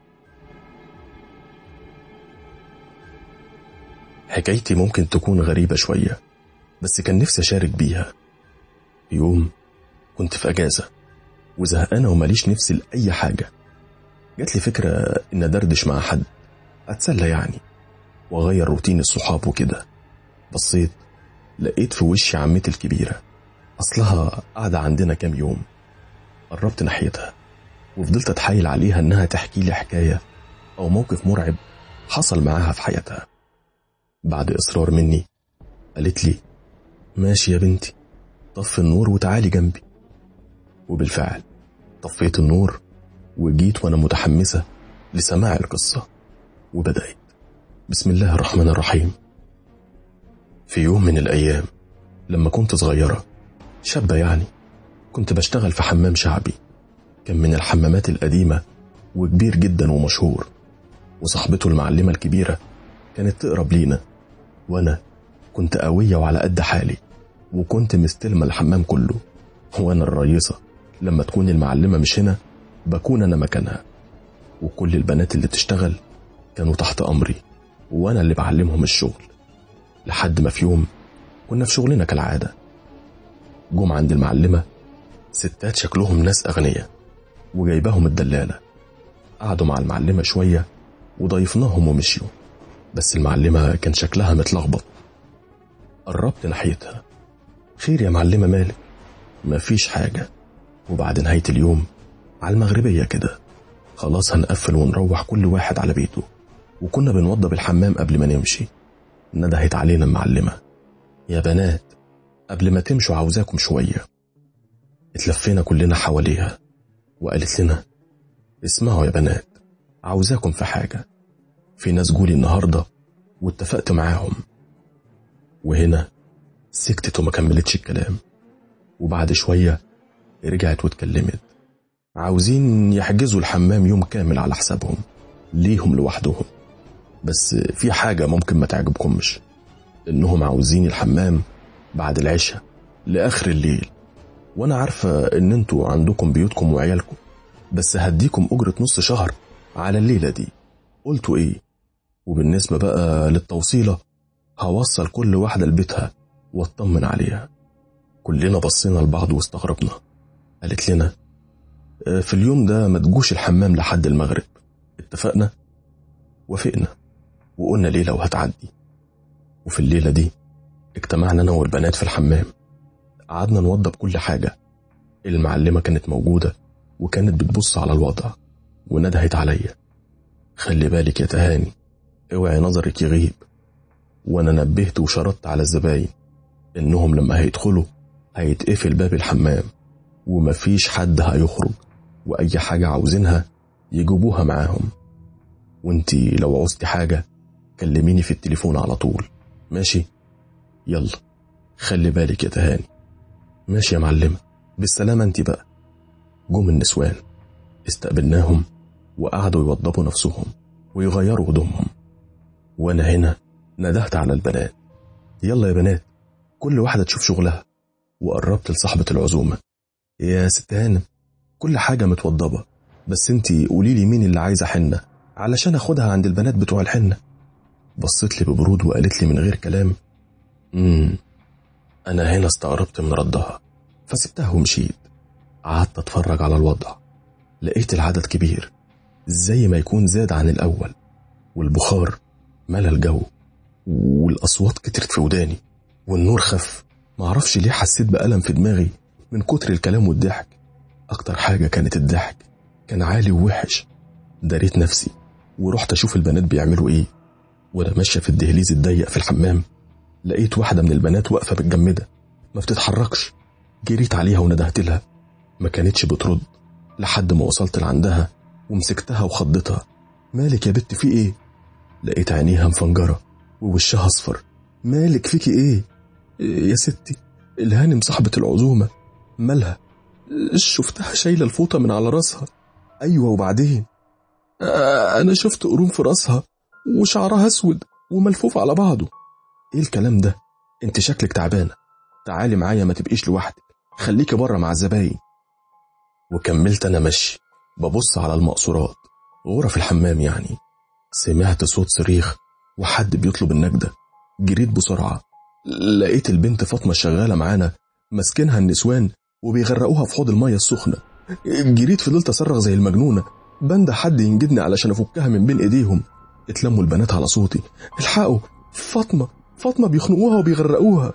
حكايتي ممكن تكون غريبة شوية، بس كان نفسي أشارك بيها. يوم كنت في أجازة وزهقانة وماليش نفسي لأي حاجة، جات لي فكرة إن أدردش مع حد، أتسلى يعني وأغير روتين الصحاب وكده. بصيت لقيت في وشي عمتي الكبيرة، أصلها قاعدة عندنا كام يوم. قربت ناحيتها وفضلت أتحايل عليها إنها تحكي لي حكاية أو موقف مرعب حصل معاها في حياتها. بعد إصرار مني قالت لي ماشي يا بنتي، طفي النور وتعالي جنبي. وبالفعل طفيت النور وجيت وأنا متحمسة لسماع القصة، وبدأت بسم الله الرحمن الرحيم. في يوم من الأيام لما كنت صغيرة شابة يعني، كنت بشتغل في حمام شعبي، كان من الحمامات القديمة وكبير جدا ومشهور، وصاحبته المعلمة الكبيرة كانت تقرب لينا، وأنا كنت قوية وعلى قد حالي، وكنت مستلمة الحمام كله، وأنا الرئيسة. لما تكون المعلمة مش هنا بكون أنا مكانها، وكل البنات اللي تشتغل كانوا تحت أمري، وأنا اللي بعلمهم الشغل. لحد ما في يوم كنا في شغلنا كالعادة، جم عند المعلمة ستات شكلهم ناس أغنياء وجايباهم الدلالة. قعدوا مع المعلمة شوية وضيفناهم ومشيوا، بس المعلمة كان شكلها متلخبط. قربت ناحيتها: خير يا معلمة مالك؟ مفيش حاجة. وبعد نهاية اليوم على المغربية كده خلاص هنقفل ونروح كل واحد على بيته، وكنا بنوضب الحمام قبل ما نمشي، ندهت علينا المعلمة: يا بنات قبل ما تمشوا عاوزاكم شوية. اتلفينا كلنا حواليها وقالت لنا: اسمعوا يا بنات، عاوزاكم في حاجة، في ناس جولي النهاردة واتفقت معاهم. وهنا سكتت وما كملتش الكلام، وبعد شوية رجعت واتكلمت: عاوزين يحجزوا الحمام يوم كامل على حسابهم ليهم لوحدهم، بس في حاجة ممكن ما تعجبكمش، انهم عاوزين الحمام بعد العشاء لآخر الليل، وانا عارفة ان انتوا عندكم بيوتكم وعيالكم، بس هديكم أجرة نص شهر على الليلة دي. قلتوا ايه؟ وبالنسبة بقى للتوصيلة هوصل كل واحدة لبيتها واطمن عليها. كلنا بصينا لبعض واستغربنا. قالت لنا: في اليوم ده ما تجوش الحمام لحد المغرب. اتفقنا؟ وافقنا وقلنا ليلة وهتعدي. وفي الليلة دي اجتمعنا أنا والبنات في الحمام، قعدنا نوضب كل حاجة. المعلمة كانت موجودة وكانت بتبص على الوضع وندهت عليا: خلي بالك يا تهاني، اوعي نظرك يغيب. وانا نبهت وشرطت على الزباين انهم لما هيدخلوا هيتقفل باب الحمام ومفيش حد هيخرج، واي حاجة عاوزينها يجيبوها معاهم، وانتي لو عوزتي حاجة كلميني في التليفون على طول، ماشي؟ يلا خلي بالك يا تهاني. ماشي يا معلمة، بالسلامة انتي بقى. جم النسوان استقبلناهم وقعدوا يوضبوا نفسهم ويغيروا هدومهم، وانا هنا ندهت على البنات: يلا يا بنات كل واحدة تشوف شغلها. وقربت لصاحبة العزومة: يا ست هانم كل حاجة متوضبة، بس انتي قوليلي مين اللي عايزة حنة علشان اخدها عند البنات بتوع الحنة. بصيت لي ببرود وقالت لي من غير كلام: انا هنا استغربت من ردها فسبتها ومشيت. قعدت اتفرج على الوضع، لقيت العدد كبير زي ما يكون زاد عن الاول، والبخار ملى الجو، والاصوات كترت في وداني، والنور خف. معرفش ليه حسيت بألم في دماغي من كتر الكلام والضحك. اكتر حاجة كانت الضحك، كان عالي ووحش. داريت نفسي ورحت اشوف البنات بيعملوا ايه. وانا ماشية في الدهليز الضيق في الحمام لقيت واحدة من البنات واقفة متجمدة ما بتتحركش. جريت عليها وندهت لها، ما كانتش بترد لحد ما وصلت لعندها ومسكتها وخضتها: مالك يا بت في ايه؟ لقيت عينيها مفنجرة ووشها اصفر. مالك فيكي ايه؟ يا ستي الهانم صاحبة العزومة. مالها؟ شفتها شايلة الفوطة من على راسها. ايوه وبعدين؟ انا شفت قرون في راسها وشعرها اسود وملفوف على بعضه. ايه الكلام ده؟ انت شكلك تعبانة، تعالي معايا ما تبقيش لوحدك، خليكي بره مع الزباين. وكملت انا مشي ببص على المقصورات، غرف الحمام يعني. سمعت صوت صريخ وحد بيطلب النجدة. جريت بسرعة، لقيت البنت فاطمة شغالة معانا مسكنها النسوان وبيغرقوها في حوض المية السخنة. جريت فضلت اصرخ زي المجنونة بند حد ينجدني علشان افكها من بين ايديهم. اتلموا البنات على صوتي: الحقوا فاطمة بيخنقوها وبيغرقوها.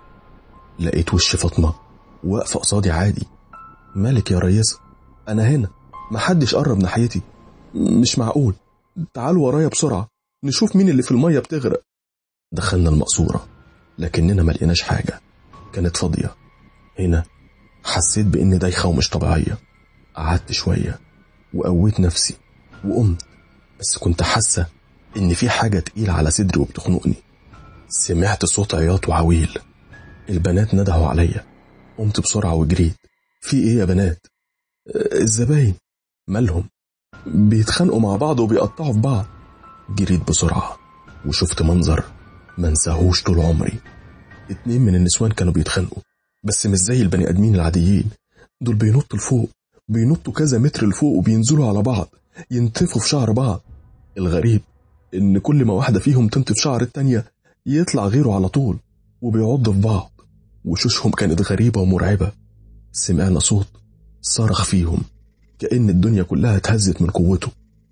لقيت وش فاطمة واقفة قصادي عادي: مالك يا ريسة؟ انا هنا، محدش قرب ناحيتي. مش معقول، تعالوا ورايا بسرعة نشوف مين اللي في المية بتغرق. دخلنا المقصورة لكننا ما لقيناش حاجة، كانت فاضية. هنا حسيت بإني دايخة ومش طبيعية. قعدت شوية وقويت نفسي وقمت، بس كنت حاسة إن في حاجة تقيلة على صدري وبتخنقني. سمعت صوت عياط وعويل، البنات ندهوا عليا. قمت بسرعة وجريت: في إيه يا بنات؟ الزباين مالهم؟ بيتخانقوا مع بعض وبيقطعوا في بعض. جريت بسرعة وشفت منظر ما انساهوش طول عمري. 2 من النسوان كانوا بيتخانقوا، بس مش زي البني ادمين العاديين. دول بينطوا لفوق، بينطوا كذا متر لفوق وبينزلوا على بعض ينتفوا في شعر بعض. الغريب ان كل ما واحدة فيهم تنتف شعر التانية يطلع غيره على طول، وبيعض في بعض، وشوشهم كانت غريبة ومرعبة. سمعنا صوت صرخ فيهم كأن الدنيا كلها اتهزت من قوته.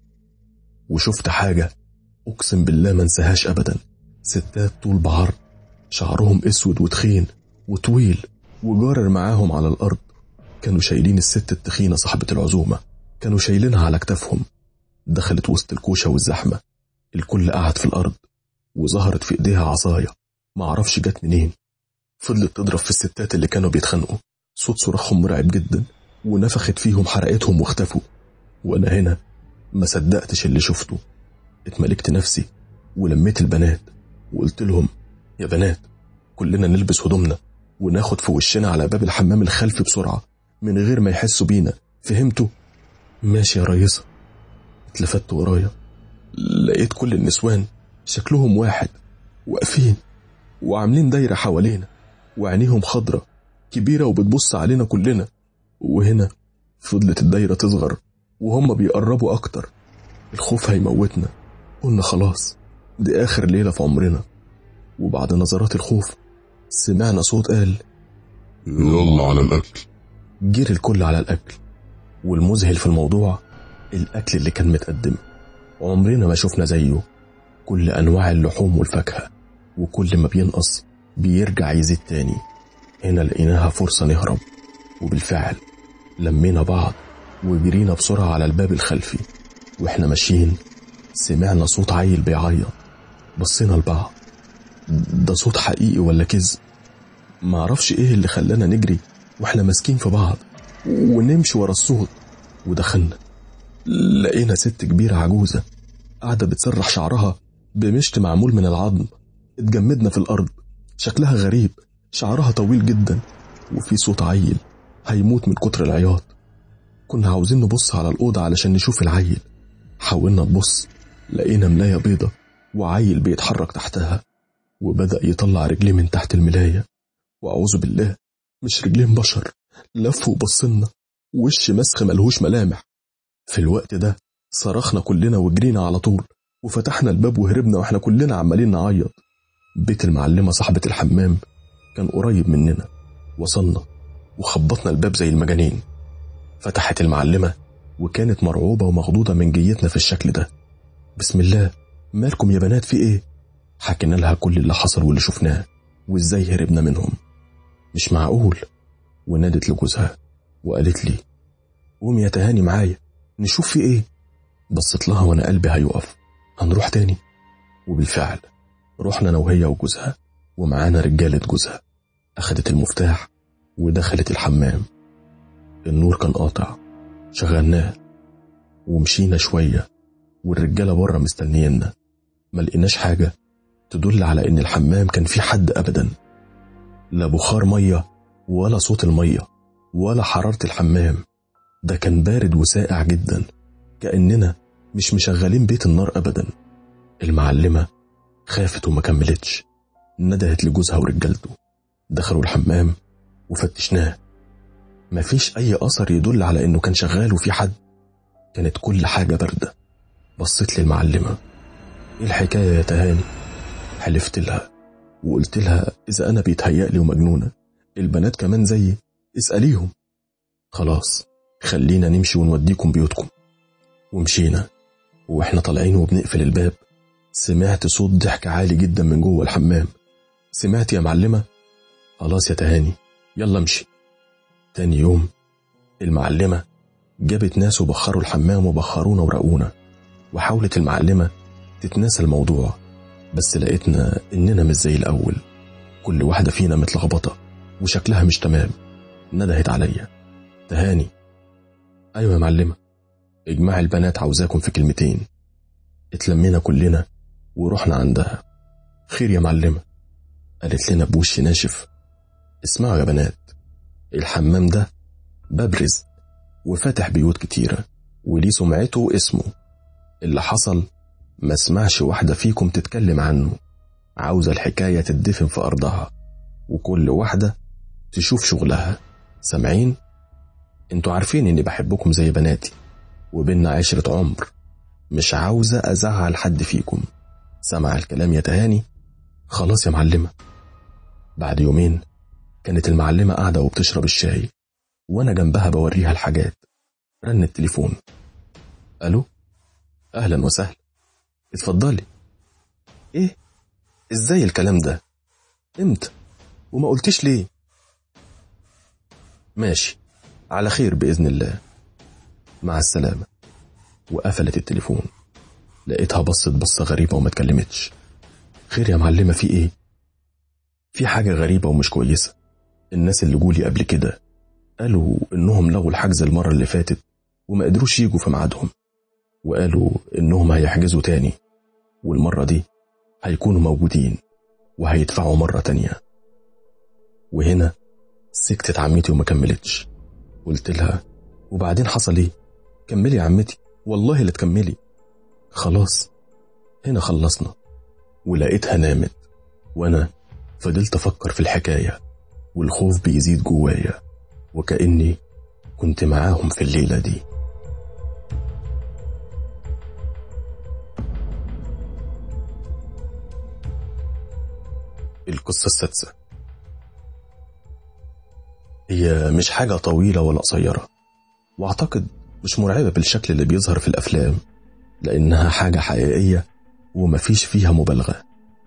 وشفت حاجة أقسم بالله ما انساهاش أبدا. ستات طول بعرض، شعرهم اسود وتخين وطويل وجارر معاهم على الأرض. كانوا شايلين الست التخينة صاحبة العزومة، كانوا شايلينها على كتافهم. دخلت وسط الكوشة والزحمة، الكل قعد في الأرض، وظهرت في إيديها عصاية معرفش جت منين. فضلت تضرب في الستات اللي كانوا بيتخانقوا. صوت صراخهم مرعب جدا، ونفخت فيهم حرقتهم واختفوا. وأنا هنا ما صدقتش اللي شفته. اتملكت نفسي ولميت البنات وقلت لهم يا بنات كلنا نلبس هدومنا وناخد في وشنا على باب الحمام الخلفي بسرعة من غير ما يحسوا بينا، فهمتوا؟ ماشي يا ريسة. اتلفت ورايا، لقيت كل النسوان شكلهم واحد واقفين وعاملين دايرة حوالينا، وعينيهم خضرة كبيرة وبتبص علينا كلنا. وهنا فضلت الدايرة تصغر وهم بيقربوا أكتر. الخوف هيموتنا. قلنا خلاص دي آخر ليلة في عمرنا. وبعد نظرات الخوف سمعنا صوت قال يلا على الأكل. جري الكل على الأكل. والمذهل في الموضوع الأكل اللي كان متقدم عمرنا ما شفنا زيه. كل أنواع اللحوم والفاكهة، وكل ما بينقص بيرجع يزيد تاني. هنا لقيناها فرصة نهرب، وبالفعل لمينا بعض وجرينا بسرعة على الباب الخلفي. واحنا ماشيين سمعنا صوت عيل بيعيط. بصينا لبعض، ده صوت حقيقي ولا كذب؟ معرفش ايه اللي خلانا نجري واحنا ماسكين في بعض ونمشي ورا الصوت. ودخلنا لقينا ست كبيرة عجوزة قاعدة بتسرح شعرها بمشط معمول من العظم. اتجمدنا في الأرض. شكلها غريب، شعرها طويل جدا، وفي صوت عيل هيموت من كتر العياط. كنا عاوزين نبص على الأوضة علشان نشوف العيل. حاولنا نبص، لقينا ملاية بيضة وعيل بيتحرك تحتها، وبدأ يطلع رجليه من تحت الملاية. وأعوذ بالله، مش رجلين بشر، لف وبصلنا وش مسخ ملهوش ملامح. في الوقت ده صرخنا كلنا وجرينا على طول، وفتحنا الباب وهربنا واحنا كلنا عمالين نعيط. بيت المعلمة صاحبة الحمام كان قريب مننا. وصلنا وخبطنا الباب زي المجانين. فتحت المعلمة وكانت مرعوبة ومخضوضة من جيتنا في الشكل ده. بسم الله، مالكم يا بنات، في ايه؟ حكينا لها كل اللي حصل واللي شفناه وازاي هربنا منهم. مش معقول. ونادت لجوزها وقالت لي قومي يا تهاني معايا نشوف في ايه. بصت لها وانا قلبي هيقف. هنروح تاني؟ وبالفعل رحنا انا وهي وجوزها ومعانا رجالة جوزها. اخدت المفتاح ودخلت الحمام. النور كان قاطع، شغلناه ومشينا شوية والرجالة بره مستنيينا. ما لقيناش حاجة تدل على ان الحمام كان فيه حد ابدا. لا بخار مية ولا صوت المية ولا حرارة الحمام. ده كان بارد وساقع جدا، كأننا مش مشغلين بيت النار ابدا. المعلمة خافت وما كملتش. ندهت لجوزها ورجالته. دخلوا الحمام وفتشناه. مفيش اي اثر يدل على انه كان شغال وفي حد. كانت كل حاجة باردة. بصيت للمعلمة، ايه الحكاية يا تهاني؟ حلفت لها وقلت لها اذا انا بيتهيألي ومجنونة البنات كمان زيي اسأليهم. خلاص خلينا نمشي ونوديكم بيوتكم. ومشينا. واحنا طالعين وبنقفل الباب سمعت صوت ضحك عالي جدا من جوه الحمام. سمعت يا معلمة؟ خلاص يا تهاني يلا امشي. تاني يوم المعلمة جابت ناس وبخروا الحمام وبخرونا ورقونا. وحاولت المعلمة تتناسى الموضوع، بس لقيتنا اننا مش زي الاول. كل واحدة فينا متلخبطة وشكلها مش تمام. ندهت عليا، تهاني. ايوه يا معلمة. اجماع البنات عاوزاكم في كلمتين. اتلمينا كلنا ورحنا عندها. خير يا معلمة؟ قالت لنا بوش ناشف، اسمعوا يا بنات، الحمام ده باب رزق وفتح بيوت كتيرة وليه سمعته واسمه. اللي حصل ما اسمعش واحدة فيكم تتكلم عنه. عاوزة الحكاية تدفن في أرضها وكل واحدة تشوف شغلها. سامعين؟ انتوا عارفين اني بحبكم زي بناتي وبيننا عشرة عمر. مش عاوزة أزعل حد فيكم. سمع الكلام يا تهاني؟ خلاص يا معلمة. بعد يومين كانت المعلمة قاعدة وبتشرب الشاي وأنا جنبها بوريها الحاجات. رن التليفون. ألو، أهلا وسهلا، اتفضلي. إيه؟ إزاي الكلام ده؟ إمتى؟ وما قلتش ليه؟ ماشي، على خير بإذن الله، مع السلامة. وقفلت التليفون. لقيتها بصت بصة غريبة وما اتكلمتش. خير يا معلمة، في إيه؟ في حاجة غريبة ومش كويسة. الناس اللي جولي قبل كده قالوا إنهم لغوا الحجز المرة اللي فاتت وما قدروش يجوا في ميعادهم، وقالوا إنهم هيحجزوا تاني، والمرة دي هيكونوا موجودين وهيدفعوا مرة تانية. وهنا سكتت عمتي وما كملتش. قلت لها وبعدين حصل ايه؟ كملي يا عمتي، والله لا تكملي. خلاص، هنا خلصنا. ولقيتها نامت وانا فضلت افكر في الحكاية والخوف بيزيد جوايا وكأني كنت معاهم في الليلة دي. القصة السادسة. هي مش حاجة طويلة ولا قصيرة، واعتقد مش مرعبة بالشكل اللي بيظهر في الأفلام، لأنها حاجة حقيقية ومفيش فيها مبالغة.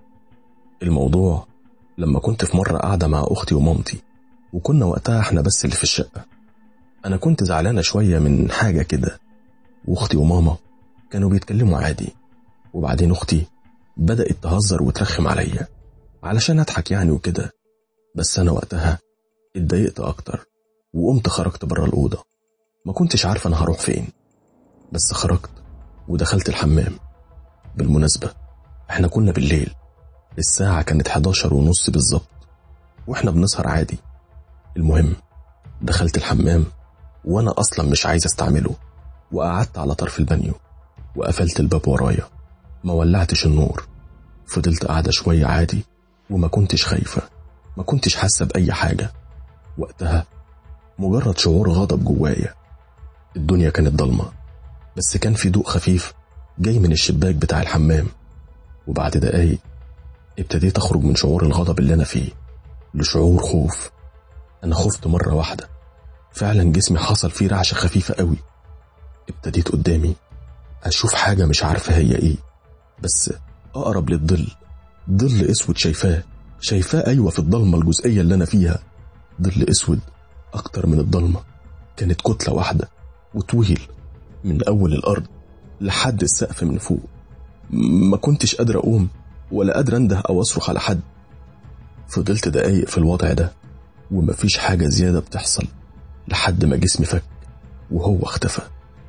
الموضوع لما كنت في مرة قاعدة مع أختي ومامتي، وكنا وقتها احنا بس اللي في الشقة. أنا كنت زعلانة شوية من حاجة كده، وأختي وماما كانوا بيتكلموا عادي، وبعدين أختي بدأت تهزر وترخم عليا علشان أضحك يعني وكده. بس أنا وقتها اتضايقت أكتر وقمت خرجت برا الأوضة. ما كنتش عارفة أنا هروح فين، بس خرجت ودخلت الحمام. بالمناسبة احنا كنا بالليل، الساعة كانت 11:30 بالظبط، واحنا بنسهر عادي. المهم دخلت الحمام وانا اصلا مش عايز استعمله، وقعدت على طرف البانيو وقفلت الباب ورايا. ما ولعتش النور، فضلت قاعدة شوية عادي وما كنتش خايفة، ما كنتش حاسة بأي حاجة وقتها، مجرد شعور غضب جوايا. الدنيا كانت ضلمة، بس كان في ضوء خفيف جاي من الشباك بتاع الحمام. وبعد دقايق ابتديت أخرج من شعور الغضب اللي أنا فيه لشعور خوف. أنا خفت مرة واحدة، فعلا جسمي حصل فيه رعشة خفيفة قوي. ابتديت قدامي أشوف حاجة مش عارفة هي إيه، بس أقرب للظل، ظل أسود شايفاه أيوة في الضلمة الجزئية اللي أنا فيها. ظل أسود أكتر من الضلمة، كانت كتلة واحدة وطويل من أول الأرض لحد السقف من فوق. ما كنتش قادر أقوم ولا قادر أنده أو أصرخ على حد. فضلت دقايق في الوضع ده ومفيش حاجة زيادة بتحصل لحد ما جسمي فك وهو اختفى.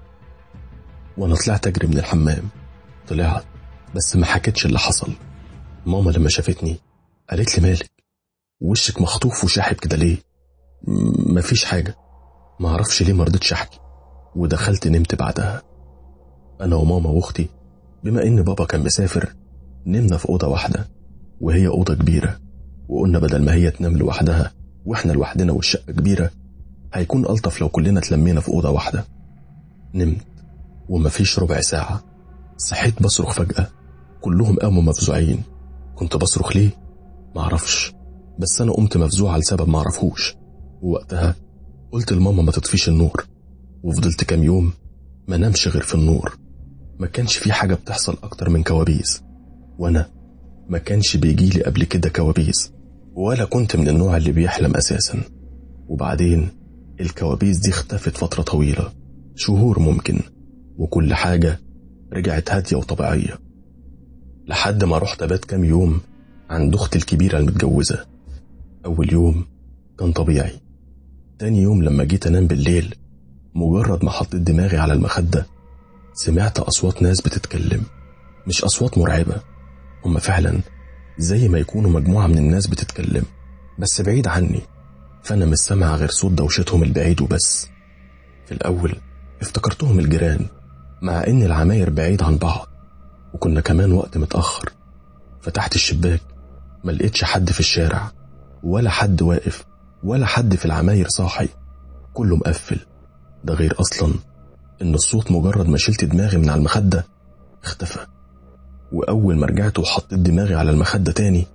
وأنا طلعت أجري من الحمام. طلعت بس ما حكيتش اللي حصل. ماما لما شافتني قالت لي مالك، وشك مخطوف وشاحب كده ليه؟ مفيش حاجة. ما اعرفش ليه مرضتش أحكي، ودخلت نمت بعدها أنا وماما وأختي. بما إن بابا كان مسافر نمنا في أوضة واحدة، وهي أوضة كبيرة، وقلنا بدل ما هي تنام لوحدها وإحنا لوحدنا والشقة كبيرة، هيكون ألطف لو كلنا تلمينا في أوضة واحدة. نمت ومفيش ربع ساعة صحيت بصرخ فجأة. كلهم قاموا مفزوعين. كنت بصرخ ليه؟ معرفش، بس أنا قمت مفزوعة لسبب معرفهوش. ووقتها قلت لماما ما تطفيش النور، وفضلت كام يوم ما نامش غير في النور. ما كانش في حاجة بتحصل أكتر من كوابيس، وأنا ما كانش بيجيلي قبل كده كوابيس، ولا كنت من النوع اللي بيحلم أساسا. وبعدين الكوابيس دي اختفت فترة طويلة، شهور ممكن، وكل حاجة رجعت هادية وطبيعية، لحد ما رحت أبات كام يوم عند أختي الكبيرة المتجوزة. أول يوم كان طبيعي. تاني يوم لما جيت أنام بالليل، مجرد ما حطيت دماغي على المخدة سمعت أصوات ناس بتتكلم. مش أصوات مرعبة، هم فعلا زي ما يكونوا مجموعة من الناس بتتكلم بس بعيد عني، فأنا مش سامع غير صوت دوشتهم البعيد وبس. في الأول افتكرتهم الجيران، مع إن العماير بعيد عن بعض وكنا كمان وقت متأخر. فتحت الشباك ما لقيتش حد في الشارع، ولا حد واقف، ولا حد في العماير صاحي، كله مقفل. ده غير أصلا إن الصوت مجرد ما شلت دماغي من على المخدة اختفى. وأول ما رجعت وحطيت دماغي على المخدة تاني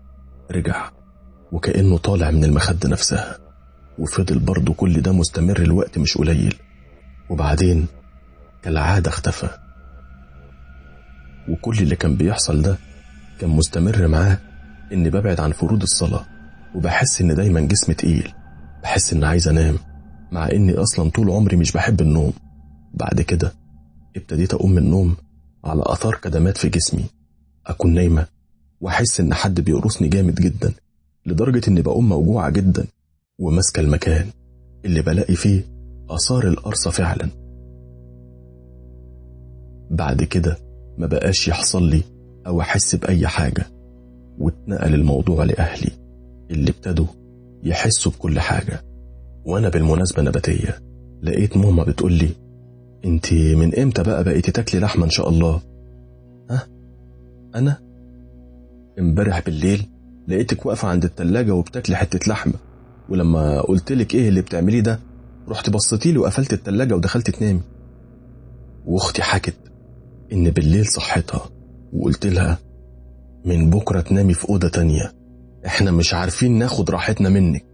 رجع وكأنه طالع من المخدة نفسها، وفضل برضه كل ده مستمر الوقت مش قليل. وبعدين كالعادة اختفى، وكل اللي كان بيحصل ده كان مستمر معاه إني ببعد عن فروض الصلاة، وبحس إن دايما جسمي تقيل، بحس إن عايز أنام، مع إني أصلا طول عمري مش بحب النوم. بعد كده ابتديت أقوم من النوم على أثار كدمات في جسمي، أكون نايمة وأحس إن حد بيقرصني جامد جدا، لدرجة إني بقوم موجوعة جدا وماسكة المكان اللي بلاقي فيه آثار القرصة فعلا. بعد كده ما بقاش يحصل لي أو أحس بأي حاجة، واتنقل الموضوع لأهلي اللي ابتدوا يحسوا بكل حاجة. وأنا بالمناسبة نباتية، لقيت ماما بتقول لي انتي من امتى بقى بقيتي تاكلي لحمة ان شاء الله؟ انا امبارح بالليل لقيتك واقفة عند التلاجة وبتاكلي حتة لحمة، ولما قلتلك ايه اللي بتعمليه ده رحت بصيتيلي وقفلت التلاجة ودخلت تنامي. واختي حكت ان بالليل صحتها وقلت لها من بكرة تنامي في أوضة تانية، احنا مش عارفين ناخد راحتنا منك.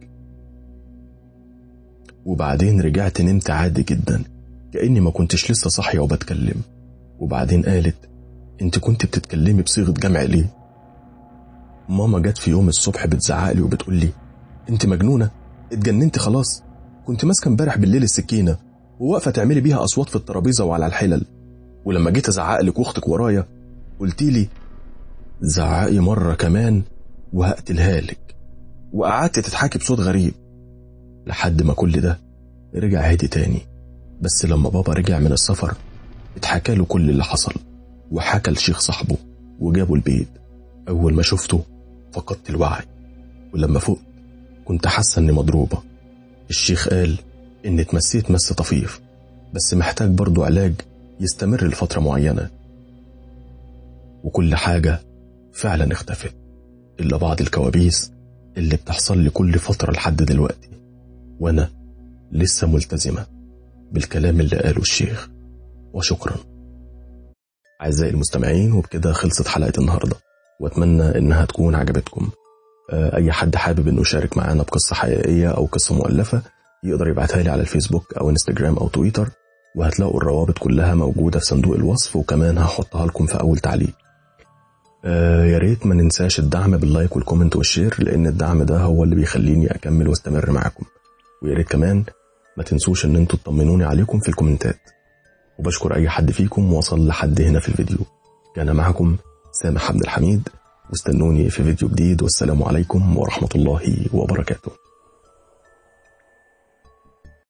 وبعدين رجعت نمت عادي جدا كأني ما كنتش لسه صاحية وبتكلم. وبعدين قالت انت كنت بتتكلمي بصيغة جمع ليه؟ ماما جت في يوم الصبح بتزعقلي وبتقول لي انت مجنونة، اتجننت خلاص، كنت ماسكة امبارح بالليل السكينة وواقفة تعملي بيها أصوات في الترابيزة وعلى الحلل، ولما جيت ازعقلك واختك ورايا قلتي لي زعقي مرة كمان وهقتلها لك، وقعدت تضحكي بصوت غريب. لحد ما كل ده رجع هادي تاني. بس لما بابا رجع من السفر اتحكى له كل اللي حصل، وحكى لشيخ صاحبه وجابه البيت. أول ما شفته فقدت الوعي، ولما فقت كنت حاسة إني مضروبة. الشيخ قال إني اتمسيت مس طفيف، بس محتاج برضو علاج يستمر لفترة معينة. وكل حاجة فعلا اختفت إلا بعض الكوابيس اللي بتحصل لي كل فترة لحد دلوقتي، وأنا لسه ملتزمة بالكلام اللي قاله الشيخ. وشكرا أعزائي المستمعين، وبكده خلصت حلقة النهاردة، وأتمنى إنها تكون عجبتكم. أي حد حابب إنه يشارك معانا بقصة حقيقية أو قصة مؤلفة يقدر يبعتها لي على الفيسبوك أو انستجرام أو تويتر، وهتلاقوا الروابط كلها موجودة في صندوق الوصف، وكمان هحطها لكم في أول تعليق. يا ريت ما ننساش الدعم باللايك والكومنت والشير، لأن الدعم ده هو اللي بيخليني أكمل واستمر معاكم. ويا ريت كمان ما تنسوش إن انتوا تطمنوني عليكم في الكومنتات. وبشكر أي حد فيكم وصل لحد هنا في الفيديو. كان معكم سامح عبد الحميد، واستنوني في فيديو جديد، والسلام عليكم ورحمة الله وبركاته.